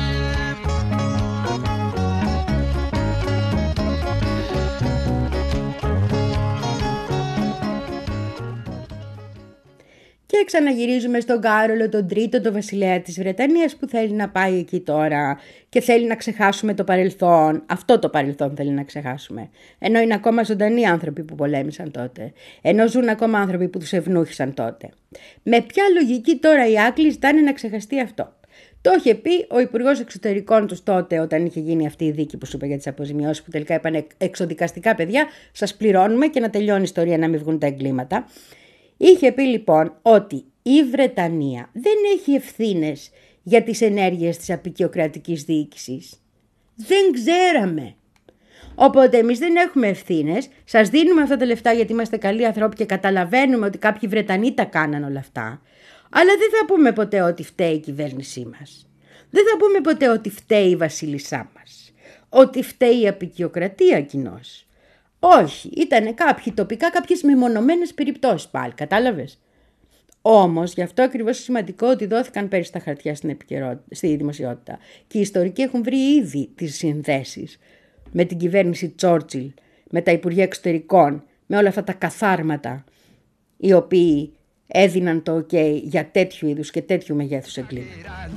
Και ξαναγυρίζουμε στον Κάρολο τον Τρίτο, το βασιλέα της Βρετανίας, που θέλει να πάει εκεί τώρα και θέλει να ξεχάσουμε το παρελθόν. Αυτό το παρελθόν θέλει να ξεχάσουμε. Ενώ είναι ακόμα ζωντανοί άνθρωποι που πολέμησαν τότε. Ενώ ζουν ακόμα άνθρωποι που τους ευνούχησαν τότε. Με ποια λογική τώρα οι Άγγλοι ζητάνε να ξεχαστεί αυτό? Το είχε πει ο Υπουργός Εξωτερικών τους τότε, όταν είχε γίνει αυτή η δίκη που σου είπα για τις αποζημιώσεις, που τελικά είπαν εξοδικαστικά παιδιά, σας πληρώνουμε και να τελειώνει η ιστορία, να μην βγουν τα εγκλήματα. Είχε πει λοιπόν ότι η Βρετανία δεν έχει ευθύνες για τις ενέργειες της αποικιοκρατικής διοίκησης. Δεν ξέραμε. Οπότε εμείς δεν έχουμε ευθύνες, σας δίνουμε αυτά τα λεφτά γιατί είμαστε καλοί ανθρώποι και καταλαβαίνουμε ότι κάποιοι Βρετανοί τα κάναν όλα αυτά. Αλλά δεν θα πούμε ποτέ ότι φταίει η κυβέρνησή μας. Δεν θα πούμε ποτέ ότι φταίει η βασίλισσά μας. Ότι φταίει η αποικιοκρατία κοινώς. Όχι, ήταν κάποιοι τοπικά, κάποιες μεμονωμένες περιπτώσεις πάλι, κατάλαβες. Όμως, γι' αυτό ακριβώς είναι σημαντικό ότι δόθηκαν πέρυσι τα χαρτιά στην στη δημοσιότητα και οι ιστορικοί έχουν βρει ήδη τις συνδέσεις με την κυβέρνηση Τσόρτσιλ, με τα Υπουργεία Εξωτερικών, με όλα αυτά τα καθάρματα, οι οποίοι έδιναν το ok για τέτοιου είδους και τέτοιου μεγέθους εγκλήματα.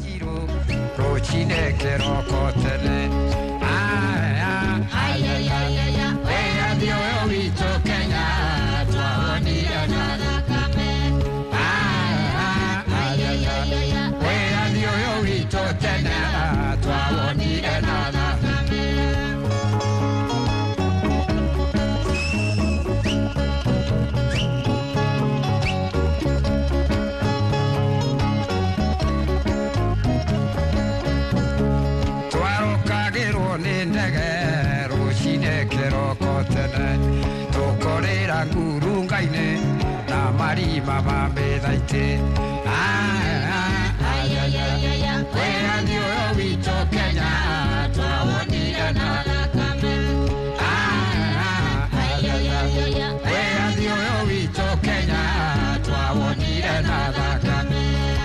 Mama made I take ay ay ay ay ay where do we to Kenya to woni na kame ay ay ay ay where do we to Kenya to woni na kame.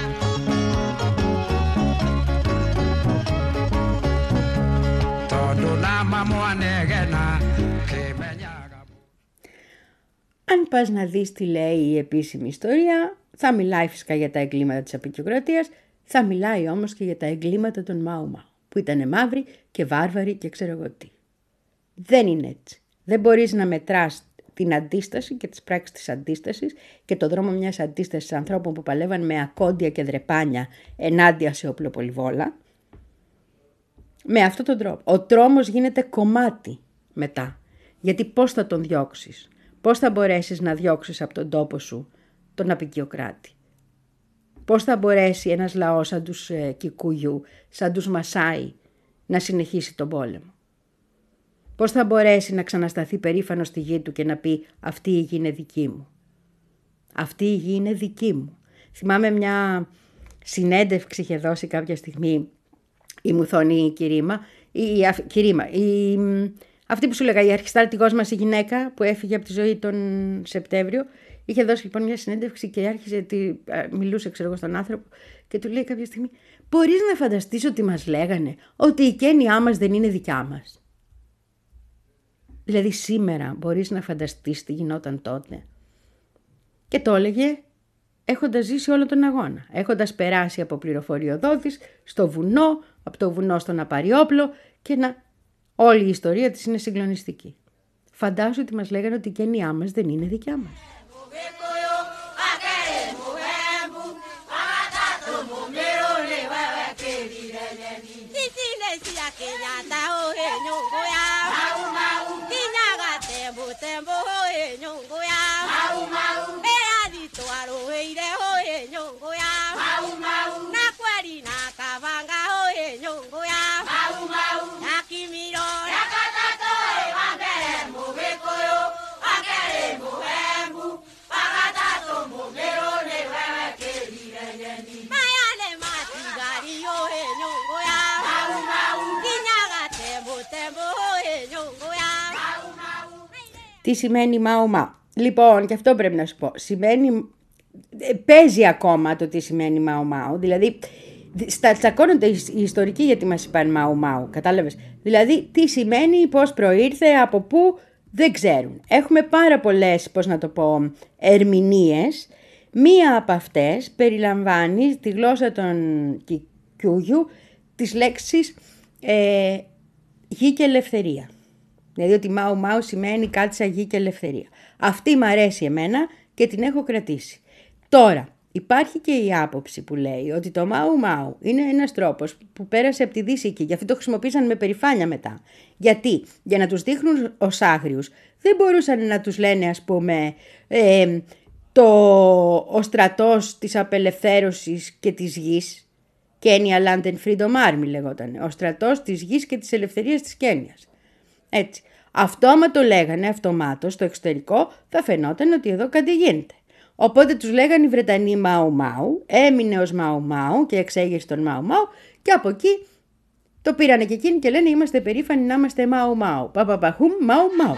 Todo na mamone gena ke menya. Αν πας να δεις τι λέει η επίσημη ιστορία, θα μιλάει φυσικά για τα εγκλήματα της αποικιοκρατίας, θα μιλάει όμως και για τα εγκλήματα των Μάου-Μάου, που ήταν μαύροι και βάρβαροι και ξέρω εγώ τι. Δεν είναι έτσι. Δεν μπορείς να μετράς την αντίσταση και τις πράξεις της αντίστασης και το δρόμο μιας αντίστασης ανθρώπων που παλεύαν με ακόντια και δρεπάνια ενάντια σε οπλοπολιβόλα, με αυτόν τον τρόπο. Ο τρόμος γίνεται κομμάτι μετά, γιατί πώς θα τον διώξεις? Πώς θα μπορέσεις να διώξεις από τον τόπο σου τον αποικιοκράτη? Πώς θα μπορέσει ένας λαός σαν τους ε, Κικούγιου, σαν τους Μασάι, να συνεχίσει τον πόλεμο? Πώς θα μπορέσει να ξανασταθεί περήφανο στη γη του και να πει αυτή η γη είναι δική μου? Αυτή η γη είναι δική μου. Θυμάμαι μια συνέντευξη είχε δώσει κάποια στιγμή η Μουθονή Κυρίμα, η, η, Κυρίμα, η, αυτή που σου λέγα, η αρχιστράτηγός μας η γυναίκα που έφυγε από τη ζωή τον Σεπτέμβριο, είχε δώσει λοιπόν μια συνέντευξη και άρχισε, τη, μιλούσε ξέρω εγώ στον άνθρωπο και του λέει κάποια στιγμή, μπορείς να φανταστείς ότι μας λέγανε ότι η οικένειά μας δεν είναι δικιά μας? Δηλαδή σήμερα μπορείς να φανταστείς τι γινόταν τότε. Και το έλεγε έχοντας ζήσει όλο τον αγώνα, έχοντας περάσει από πληροφοριοδότης στο βουνό, από το βουνό στο να πάρει όπλο και να... όλη η ιστορία της είναι συγκλονιστική. Φαντάσου ότι μας λέγανε ότι η Κένιά μας δεν είναι δικιά μας. Τι σημαίνει Μάου Μάου? Λοιπόν, και αυτό πρέπει να σου πω. Σημαίνει, παίζει ακόμα το τι σημαίνει Μάου Μάου. Δηλαδή, στα τσακώνονται οι ιστορικοί γιατί μας είπαν Μάου Μάου. Κατάλαβες? Δηλαδή, τι σημαίνει, πώς προήρθε, από πού, δεν ξέρουν. Έχουμε πάρα πολλές, πώς να το πω, ερμηνείες. Μία από αυτές περιλαμβάνει τη γλώσσα των Κιούγιου τις λέξεις ε, γη και ελευθερία. Δηλαδή ότι Μάου Μάου σημαίνει κάτι σαν γη και ελευθερία. Αυτή μ' αρέσει εμένα και την έχω κρατήσει. Τώρα, υπάρχει και η άποψη που λέει ότι το Μάου Μάου είναι ένας τρόπος που πέρασε από τη Δύση και γι' αυτό το χρησιμοποίησαν με περηφάνεια μετά. Γιατί? Για να τους δείχνουν ως άγριους. Δεν μπορούσαν να τους λένε, ας πούμε, ε, το, ο στρατός της απελευθέρωσης και της γης. Kenya Land and Freedom Army λεγόταν. Ο στρατός της γης και της ελευθερίας της Κένιας. Έτσι. Αυτό άμα το λέγανε αυτομάτως στο εξωτερικό θα φαινόταν ότι εδώ κάτι γίνεται. Οπότε τους λέγανε οι Βρετανοί Μάου Μάου, έμεινε ως Μάου Μάου και εξέγερσε τον Μάου Μάου και από εκεί το πήρανε και εκείνοι και λένε είμαστε περήφανοι να είμαστε Μάου Μάου. Παπαπαχούμ Μάου Μάου.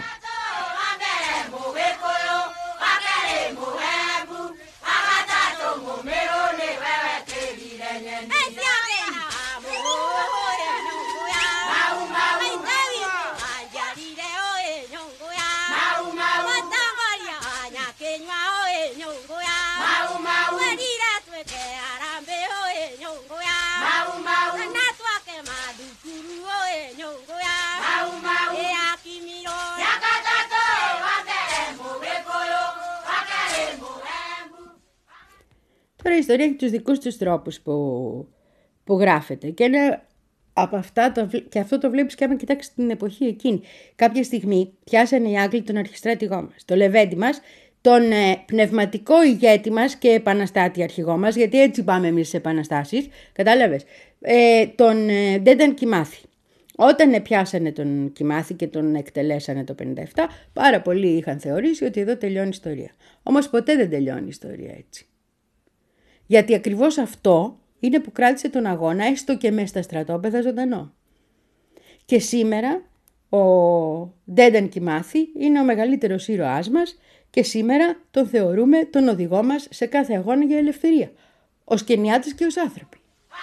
Τώρα η ιστορία έχει τους δικούς τους τρόπους που, που γράφεται και ένα από αυτά, το, και αυτό το βλέπεις και άμα κοιτάξεις την εποχή εκείνη. Κάποια στιγμή πιάσανε οι Άγγλοι τον αρχιστράτηγό μας, το Λεβέντη μας, τον ε, πνευματικό ηγέτη μας και επαναστάτη αρχηγό μας, γιατί έτσι πάμε εμείς στις επαναστάσεις, κατάλαβες, ε, τον ε, Ντένταν Κιμάθη. Όταν ε, πιάσανε τον Κιμάθη και τον εκτελέσανε το πενήντα επτά, πάρα πολλοί είχαν θεωρήσει ότι εδώ τελειώνει η ιστορία. Όμως ποτέ δεν τελειώνει η ιστορία έτσι. Γιατί ακριβώς αυτό είναι που κράτησε τον αγώνα έστω και μέσα στα στρατόπεδα ζωντανό. Και σήμερα ο Ντένταν Κιμάθη είναι ο μεγαλύτερος ήρωάς μας και σήμερα τον θεωρούμε τον οδηγό μας σε κάθε αγώνα για ελευθερία. Ως Κενιάτες και ως άνθρωποι.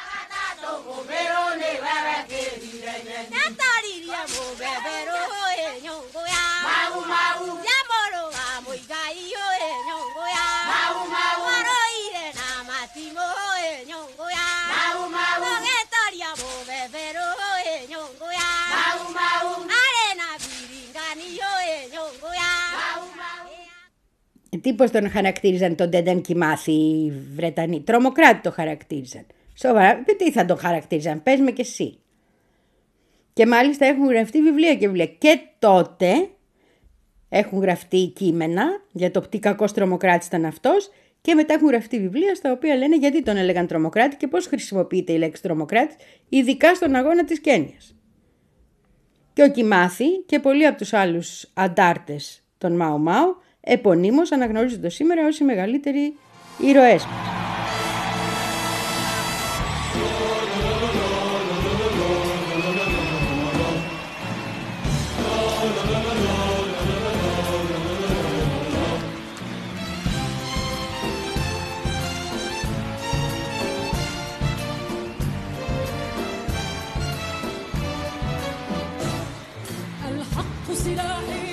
Τι πώς τον χαρακτήριζαν τον Ντένταν Κιμάθη οι Βρετανοί? Τρομοκράτη το χαρακτήριζαν. Σοβαρά, τι θα τον χαρακτήριζαν, πες με και εσύ. Και μάλιστα έχουν γραφτεί βιβλία και βιβλία. Και τότε έχουν γραφτεί κείμενα για το τι κακός τρομοκράτης ήταν αυτός και μετά έχουν γραφτεί βιβλία στα οποία λένε γιατί τον έλεγαν τρομοκράτη και πώς χρησιμοποιείται η λέξη τρομοκράτης, ειδικά στον αγώνα της Κένιας. Και ο Κιμάθη και πολλοί από τους άλλους αντάρτες των Μάου Μάου επωνύμως αναγνωρίζονται σήμερα ως οι μεγαλύτεροι ήρωές μας. الحق سلاحي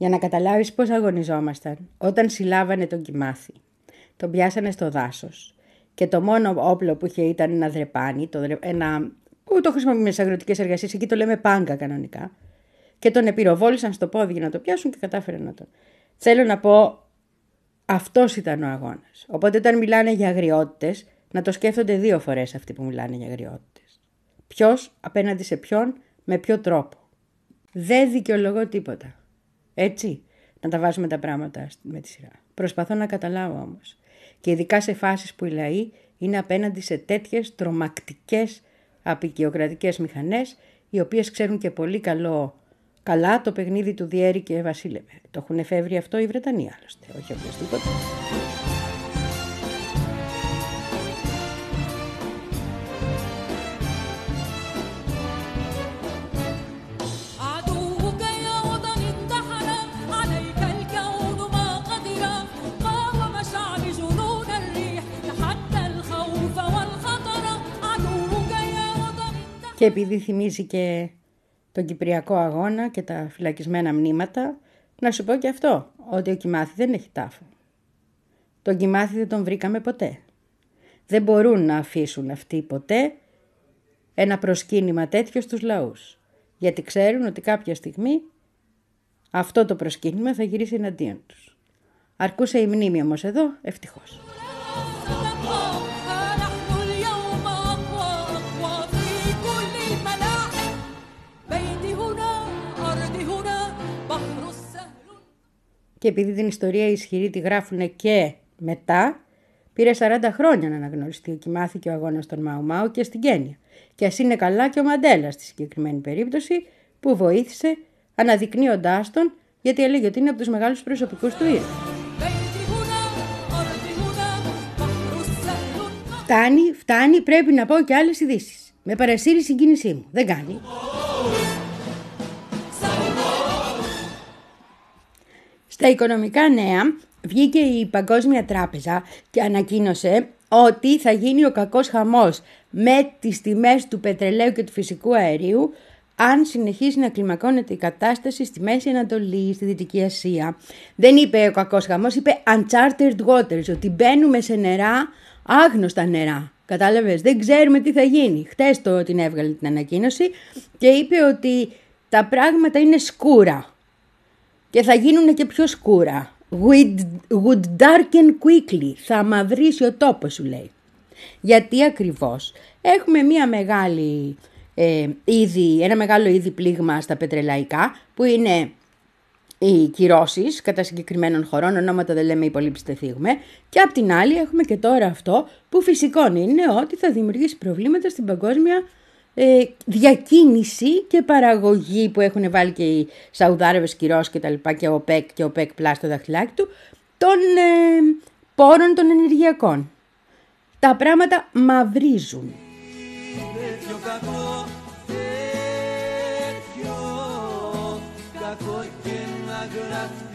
Για να καταλάβεις πώς αγωνιζόμασταν, όταν συλλάβανε τον Κιμάθη, τον πιάσανε στο δάσος και το μόνο όπλο που είχε ήταν ένα δρεπάνι, το δρε... ένα... που το χρησιμοποιούμε στις αγροτικές εργασίες, εκεί το λέμε πάγκα κανονικά, και τον επιροβόλησαν στο πόδι για να το πιάσουν και κατάφεραν να τον... Θέλω να πω, αυτός ήταν ο αγώνας. Οπότε όταν μιλάνε για αγριότητες, να το σκέφτονται δύο φορές αυτοί που μιλάνε για αγριότητες. Ποιος απέναντι σε ποιον, με ποιο τρόπο. Δεν δικαιολογώ τίποτα. Έτσι, να τα βάζουμε τα πράγματα με τη σειρά. Προσπαθώ να καταλάβω όμως. Και ειδικά σε φάσεις που οι λαοί είναι απέναντι σε τέτοιες τρομακτικές απεικιοκρατικές μηχανές, οι οποίες ξέρουν και πολύ καλό, καλά το παιχνίδι του Διέρη και Βασίλευε. Το έχουν εφεύρει αυτό οι Βρετανοί άλλωστε, όχι οποιοσδήποτε. Και επειδή θυμίζει και τον Κυπριακό αγώνα και τα φυλακισμένα μνήματα, να σου πω και αυτό, ότι ο Κιμάθη δεν έχει τάφο. Τον Κιμάθη δεν τον βρήκαμε ποτέ. Δεν μπορούν να αφήσουν αυτοί ποτέ ένα προσκύνημα τέτοιο στους λαούς. Γιατί ξέρουν ότι κάποια στιγμή αυτό το προσκύνημα θα γυρίσει εναντίον τους. Αρκούσε η μνήμη όμως εδώ, ευτυχώς. Και επειδή την ιστορία ισχυρή τη γράφουν και μετά, πήρε σαράντα χρόνια να αναγνωριστεί ο Κιμάθη και ο αγώνας των Μάου Μάου και στην Κένια. Και ας είναι καλά και ο Μαντέλα στη συγκεκριμένη περίπτωση που βοήθησε αναδεικνύοντάς τον, γιατί έλεγε ότι είναι από τους μεγάλους προσωπικούς του ήρωα. Φτάνει, φτάνει, πρέπει να πω και άλλες ειδήσεις. Με παρασύρει η συγκίνησή μου. Δεν κάνει. Στα οικονομικά νέα βγήκε η Παγκόσμια Τράπεζα και ανακοίνωσε ότι θα γίνει ο κακός χαμός με τις τιμές του πετρελαίου και του φυσικού αερίου αν συνεχίσει να κλιμακώνεται η κατάσταση στη Μέση Ανατολή, στη Δυτική Ασία. Δεν είπε ο κακός χαμός, είπε uncharted waters, ότι μπαίνουμε σε νερά, άγνωστα νερά. Κατάλαβες, δεν ξέρουμε τι θα γίνει. Χτες το την έβγαλε την ανακοίνωση και είπε ότι τα πράγματα είναι σκούρα. Και θα γίνουν και πιο σκούρα. Would, would darken quickly. Θα μαυρίσει ο τόπος, σου λέει. Γιατί ακριβώς έχουμε μια μεγάλη, ε, είδη, ένα μεγάλο είδη πλήγμα στα πετρελαϊκά, που είναι οι κυρώσεις κατά συγκεκριμένων χωρών, ονόματα δεν λέμε, υπολείψτε θίγουμε. Και απ' την άλλη έχουμε και τώρα αυτό που φυσικόν είναι ότι θα δημιουργήσει προβλήματα στην παγκόσμια Ε, διακίνηση και παραγωγή που έχουν βάλει και οι Σαουδάραβες κυρώσεις και τα λοιπά και ο ΟΠΕΚ και ο ΟΠΕΚ πλάς στο δαχτυλάκι του των ε, πόρων των ενεργειακών. Τα πράγματα μαυρίζουν. Τέτοιο κακό, τέτοιο κακό και να γραφτεί.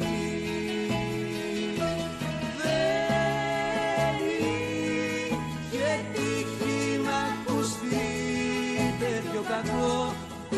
Δεν είχε τύχει να ακουστεί. Τέτοιο κακό,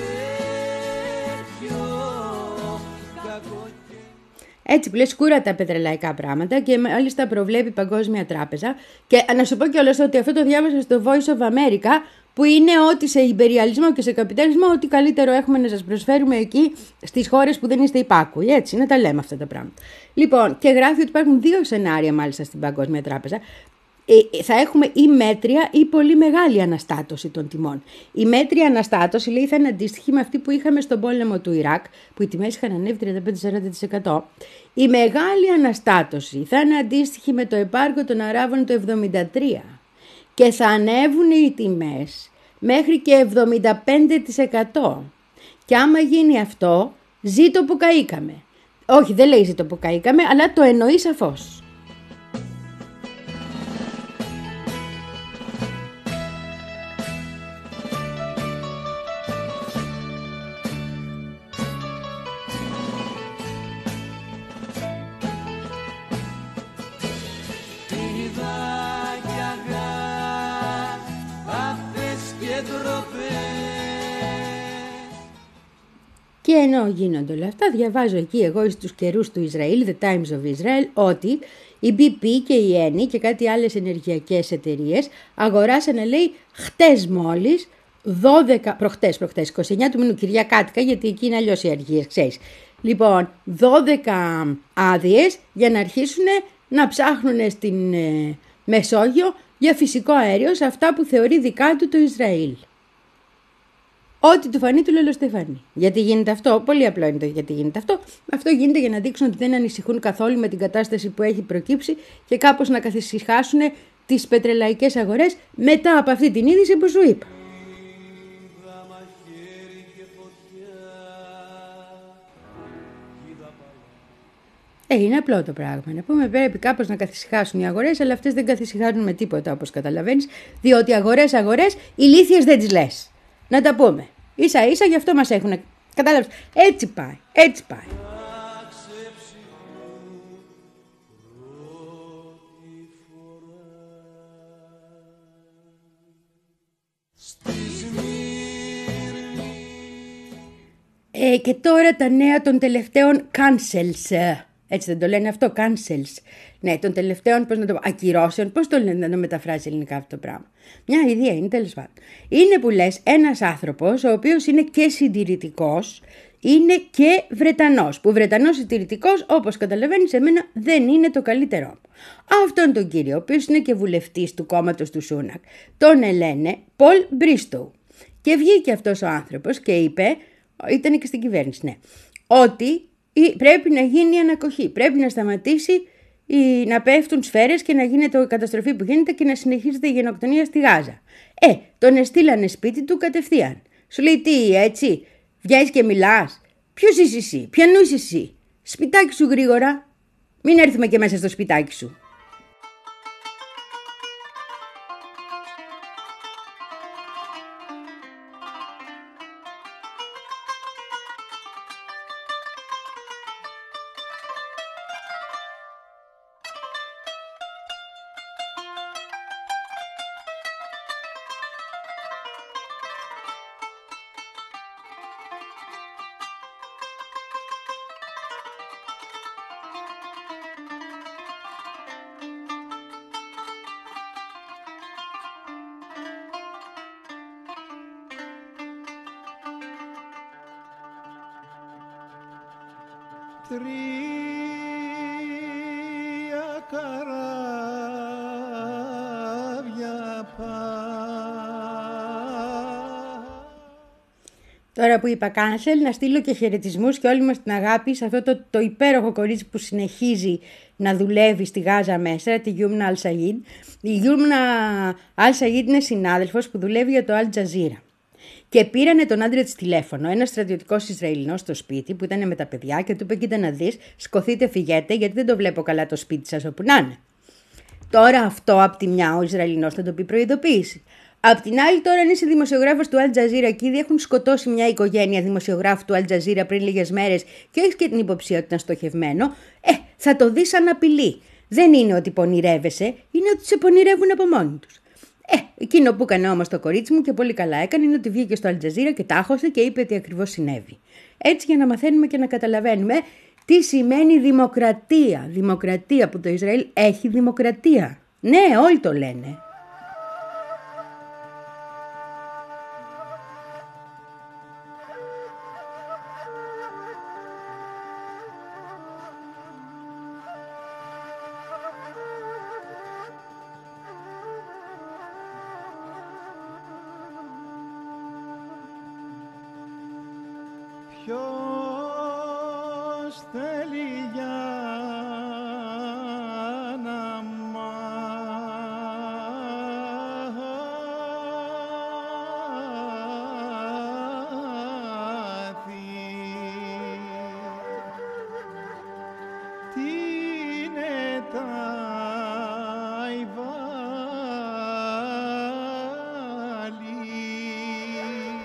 τέτοιο κακό. Έτσι που λέει σκούρα τα πετρελαϊκά πράγματα και μάλιστα προβλέπει η Παγκόσμια Τράπεζα. Και να σου πω κιόλας ότι αυτό το διάβασα στο Voice of America, που είναι ότι σε υπεριαλισμό και σε καπιταλισμό ό,τι καλύτερο έχουμε να σας προσφέρουμε εκεί στις χώρες που δεν είστε υπάκουοι. Έτσι, να τα λέμε αυτά τα πράγματα. Λοιπόν, και γράφει ότι υπάρχουν δύο σενάρια μάλιστα στην Παγκόσμια Τράπεζα. Θα έχουμε ή μέτρια ή πολύ μεγάλη αναστάτωση των τιμών. Η μέτρια αναστάτωση, λέει, θα είναι αντίστοιχη με αυτή που είχαμε στον πόλεμο του Ιράκ, που οι τιμές είχαν ανέβει τριάντα πέντε με σαράντα τοις εκατό. Η μεγάλη αναστάτωση θα είναι αντίστοιχη με το εμπάργκο των Αράβων το εβδομήντα τρία και θα ανέβουν οι τιμές μέχρι και εβδομήντα πέντε τοις εκατό. Και άμα γίνει αυτό, ζήτω που καήκαμε. Όχι, δεν λέει ζήτω που καήκαμε, αλλά το εννοεί σαφώς. Και ενώ γίνονται όλα αυτά, διαβάζω εκεί εγώ στους καιρούς του Ισραήλ, The Times of Israel, ότι η μπι πι και η Eni και κάτι άλλες ενεργειακές εταιρείες αγοράσανε, λέει, χτες μόλις, δώδεκα, προχτές, προχτές, είκοσι εννέα του μήνου, Κυριακάτικα, γιατί εκεί είναι αλλιώς οι αργίες, ξέρεις. Λοιπόν, δώδεκα άδειες για να αρχίσουν να ψάχνουν στην ε, Μεσόγειο για φυσικό αέριο σε αυτά που θεωρεί δικά του το Ισραήλ. Ό,τι του φανεί του λολοστεφάνει. Γιατί γίνεται αυτό, πολύ απλό είναι το γιατί γίνεται αυτό. Αυτό γίνεται για να δείξουν ότι δεν ανησυχούν καθόλου με την κατάσταση που έχει προκύψει και κάπως να καθησυχάσουν τις πετρελαϊκές αγορές μετά από αυτή την είδηση που σου είπα. Ε, είναι απλό το πράγμα. Να πούμε, πρέπει κάπως να καθησυχάσουν οι αγορές, αλλά αυτές δεν καθησυχάζουν με τίποτα, όπως καταλαβαίνεις, διότι αγορές, αγορές, ηλίθιες δεν τις λες. Να τα πούμε. Ίσα ίσα γι' αυτό μας έχουν. Κατάλαβες. Έτσι πάει. Έτσι πάει. Ε, και τώρα τα νέα των τελευταίων cancels. Έτσι δεν το λένε αυτό, cancels. Ναι, των τελευταίων, πώς να το πω, ακυρώσεων, πώς το λένε να το μεταφράσει ελληνικά αυτό το πράγμα. Μια ιδέα είναι, τέλος πάντων. Είναι που λες ένας άνθρωπος, ο οποίος είναι και συντηρητικός, είναι και Βρετανός. Που Βρετανός συντηρητικός, όπως καταλαβαίνεις, εμένα δεν είναι το καλύτερό μου. Αυτόν τον κύριο, ο οποίος είναι και βουλευτής του κόμματος του Σούνακ, τον λένε Πολ Μπρίστοου. Και βγήκε αυτός ο άνθρωπος και είπε, ήταν και στην κυβέρνηση, ναι, ότι πρέπει να γίνει η ανακοχή, πρέπει να σταματήσει να πέφτουν σφαίρες και να γίνεται η καταστροφή που γίνεται και να συνεχίζεται η γενοκτονία στη Γάζα. Ε, τον εστήλανε σπίτι του κατευθείαν. Σου λέει τι, έτσι, βγαίνεις και μιλάς. Ποιος είσαι εσύ, ποιανού είσαι εσύ. Σπιτάκι σου γρήγορα, μην έρθουμε και μέσα στο σπιτάκι σου. Τρία καράβια Τώρα που είπα cancel, να στείλω και χαιρετισμούς και όλη μας την αγάπη σε αυτό το, το υπέροχο κορίτσι που συνεχίζει να δουλεύει στη Γάζα μέσα, τη Γιούμνα Αλ-Σαγίδ. Η Γιούμνα Αλ-Σαγίδ είναι συνάδελφος που δουλεύει για το Al Jazeera. Και πήρανε τον άντρα της τηλέφωνο, ένας στρατιωτικός Ισραηλινός στο σπίτι που ήταν με τα παιδιά και του είπε: κοίτα να δεις, σκοθείτε, φυγέτε, γιατί δεν το βλέπω καλά το σπίτι σας όπου να είναι. Τώρα αυτό απ' τη μια ο Ισραηλινός θα το πει προειδοποίηση. Απ' την άλλη, τώρα αν είσαι δημοσιογράφος του Al Jazeera και ήδη έχουν σκοτώσει μια οικογένεια δημοσιογράφου του Al Jazeera πριν λίγες μέρες και έχεις και την υποψία ότι ήταν στοχευμένο, ε, θα το δεις σαν απειλή. Δεν είναι ότι πονηρεύεσαι, είναι ότι σε πονηρεύουν από μόνοι τους. Ε, εκείνο που έκανε όμως το κορίτσι μου και πολύ καλά έκανε είναι ότι βγήκε στο Al Jazeera και τάχωσε και είπε τι ακριβώς συνέβη. Έτσι για να μαθαίνουμε και να καταλαβαίνουμε τι σημαίνει δημοκρατία. Δημοκρατία που το Ισραήλ έχει δημοκρατία. Ναι, όλοι το λένε. Ποιος θέλει για να μάθει τι είναι τα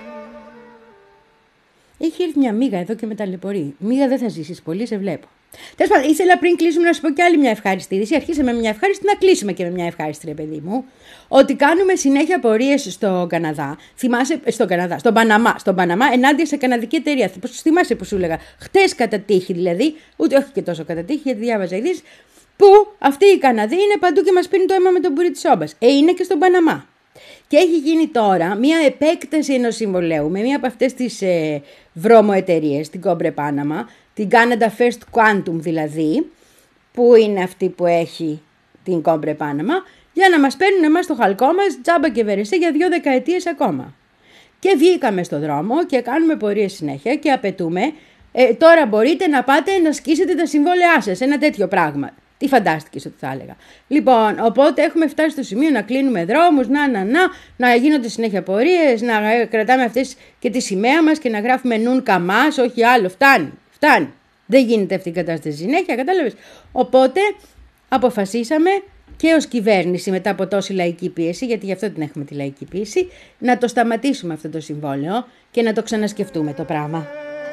Έχει έρθει μια μύγα εδώ και με ταλαιπωρεί. Μύγα, δεν θα ζήσεις πολύ, σε βλέπω. Τέλος πάντων, ήθελα πριν κλείσουμε να σου πω κι άλλη μια ευχάριστη είδηση. Αρχίσαμε με μια ευχάριστη, να κλείσουμε και με μια ευχάριστη, ρε παιδί μου. Ότι κάνουμε συνέχεια πορείες στο Καναδά. Θυμάσαι, στον Καναδά, στον Παναμά, στον Παναμά ενάντια σε καναδική εταιρεία. Θυμάσαι που σου έλεγα, χτες κατά τύχη δηλαδή, ούτε όχι και τόσο κατά τύχη, γιατί διάβαζα ειδήσεις, που αυτοί οι Καναδοί είναι παντού και μας πίνουν το αίμα με τον πουρί της όμπας. Ε, είναι και στον Παναμά. Και έχει γίνει τώρα μια επέκταση ενός συμβολέου με μια από αυτές τις ε, βρώμοεταιρείες, την Cobre Panama, την Canada First Quantum δηλαδή, που είναι αυτή που έχει την Cobre Panama, για να μας παίρνουν εμάς το χαλκό μας τζάμπα και βερεσέ για δύο δεκαετίες ακόμα. Και βγήκαμε στο δρόμο και κάνουμε πορείες συνέχεια και απαιτούμε, ε, τώρα μπορείτε να πάτε να σκίσετε τα συμβόλαιά σας, ένα τέτοιο πράγμα. Τι φαντάστηκες ότι θα έλεγα. Λοιπόν, οπότε έχουμε φτάσει στο σημείο να κλείνουμε δρόμους, να, να, να, να γίνονται συνέχεια πορείες, να κρατάμε αυτές και τη σημαία μας και να γράφουμε νουν καμάς, όχι άλλο. Φτάνει, φτάνει. Δεν γίνεται αυτή η κατάσταση συνέχεια, κατάλαβες. Οπότε αποφασίσαμε και ως κυβέρνηση, μετά από τόση λαϊκή πίεση, γιατί γι' αυτό την έχουμε τη λαϊκή πίεση, να το σταματήσουμε αυτό το συμβόλαιο και να το ξανασκεφτούμε το πράγμα.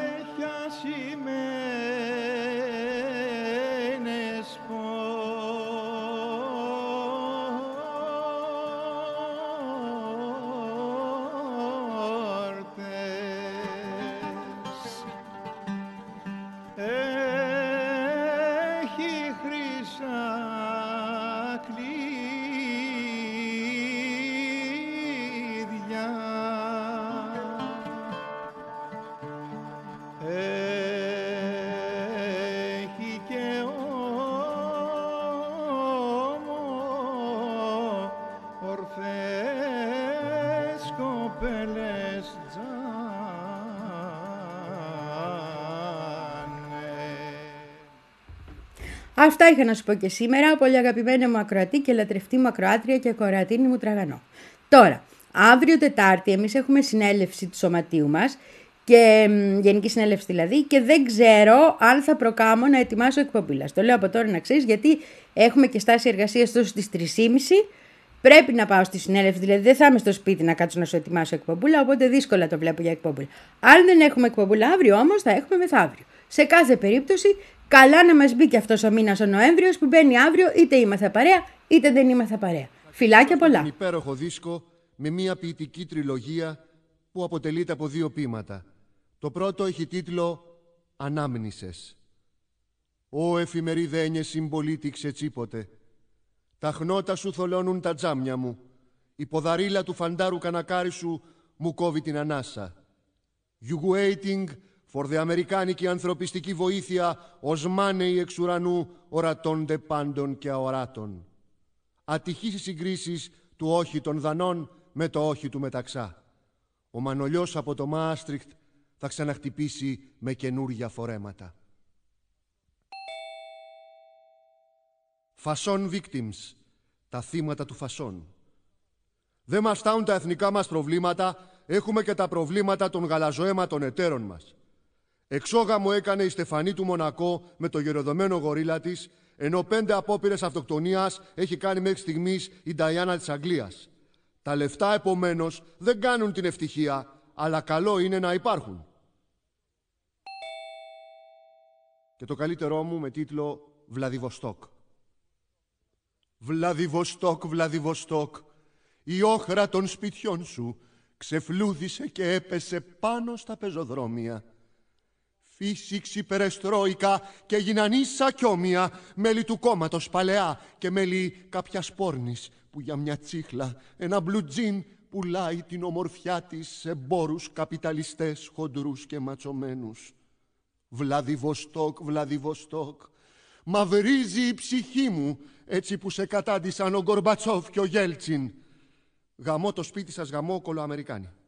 Αυτά είχα να σου πω και σήμερα, πολύ αγαπημένη μου ακροατή και λατρευτή μου ακροάτρια και κορατίνη μου τραγανό. Τώρα, αύριο Τετάρτη εμείς έχουμε συνέλευση του σωματείου μας, και, γενική συνέλευση δηλαδή, και δεν ξέρω αν θα προκάμω να ετοιμάσω εκπομπούλα. Το λέω από τώρα να ξέρεις, γιατί έχουμε και στάση εργασίας τόσο στις τρεις και μισή. Πρέπει να πάω στη συνέλευση, δηλαδή δεν θα είμαι στο σπίτι να κάτσω να σου ετοιμάσω εκπομπούλα, οπότε δύσκολα το βλέπω για εκπομπούλα. Αν δεν έχουμε εκπομπούλα αύριο όμως, θα έχουμε μεθαύριο. Σε κάθε περίπτωση, καλά να μας μπει και αυτός ο μήνας ο Νοέμβριος που μπαίνει αύριο, είτε είμαστε παρέα, είτε δεν είμαστε παρέα. Φιλάκια πολλά. Ένα υπέροχο δίσκο με μια ποιητική τριλογία που αποτελείται από δύο ποίηματα. Το πρώτο έχει τίτλο «Ανάμνησες». «Ω εφημεριδένιε συμπολίτη ξετσίποτε, τα χνότα σου θολώνουν τα τζάμια μου, η ποδαρίλα του φαντάρου κανακάρι σου μου κόβει την ανάσα. You waiting for the αμερικάνικη ανθρωπιστική βοήθεια ως μάνεοι εξ ουρανού ορατώνται πάντων και αοράτων. Ατυχείς οι συγκρίσεις του όχι των Δανών με το όχι του Μεταξά. Ο Μανολιός από το Μάστριχτ θα ξαναχτυπήσει με καινούρια φορέματα». Φασόν victims, τα θύματα του φασόν. Δεν μας στάουν τα εθνικά μας προβλήματα, έχουμε και τα προβλήματα των γαλαζοαίματων εταίρων μας. Εξόγαμο έκανε η Στεφανή του Μονακό με το γεροδομένο γορίλα της, ενώ πέντε απόπειρες αυτοκτονίας έχει κάνει μέχρι στιγμής η Νταϊάννα της Αγγλίας. Τα λεφτά επομένως δεν κάνουν την ευτυχία, αλλά καλό είναι να υπάρχουν. Και το καλύτερό μου με τίτλο «Βλαδιβοστόκ». Βλαδιβοστόκ, Βλαδιβοστόκ, η όχρα των σπιτιών σου ξεφλούδισε και έπεσε πάνω στα πεζοδρόμια. Φύσηξη περεστρόικα και έγιναν ίσα κιόμια, μέλη του κόμματος παλαιά και μέλη κάποιας πόρνης που για μια τσίχλα, ένα μπλουτζίν πουλάει την ομορφιά της σε μπόρους καπιταλιστές χοντρούς και ματσωμένους. Βλαδιβοστόκ, Βλαδιβοστόκ, μαυρίζει η ψυχή μου έτσι που σε κατάντησαν ο Γκορμπατσόφ και ο Γέλτσιν. Γαμώ το σπίτι σας, γαμώ κολοαμερικάνοι.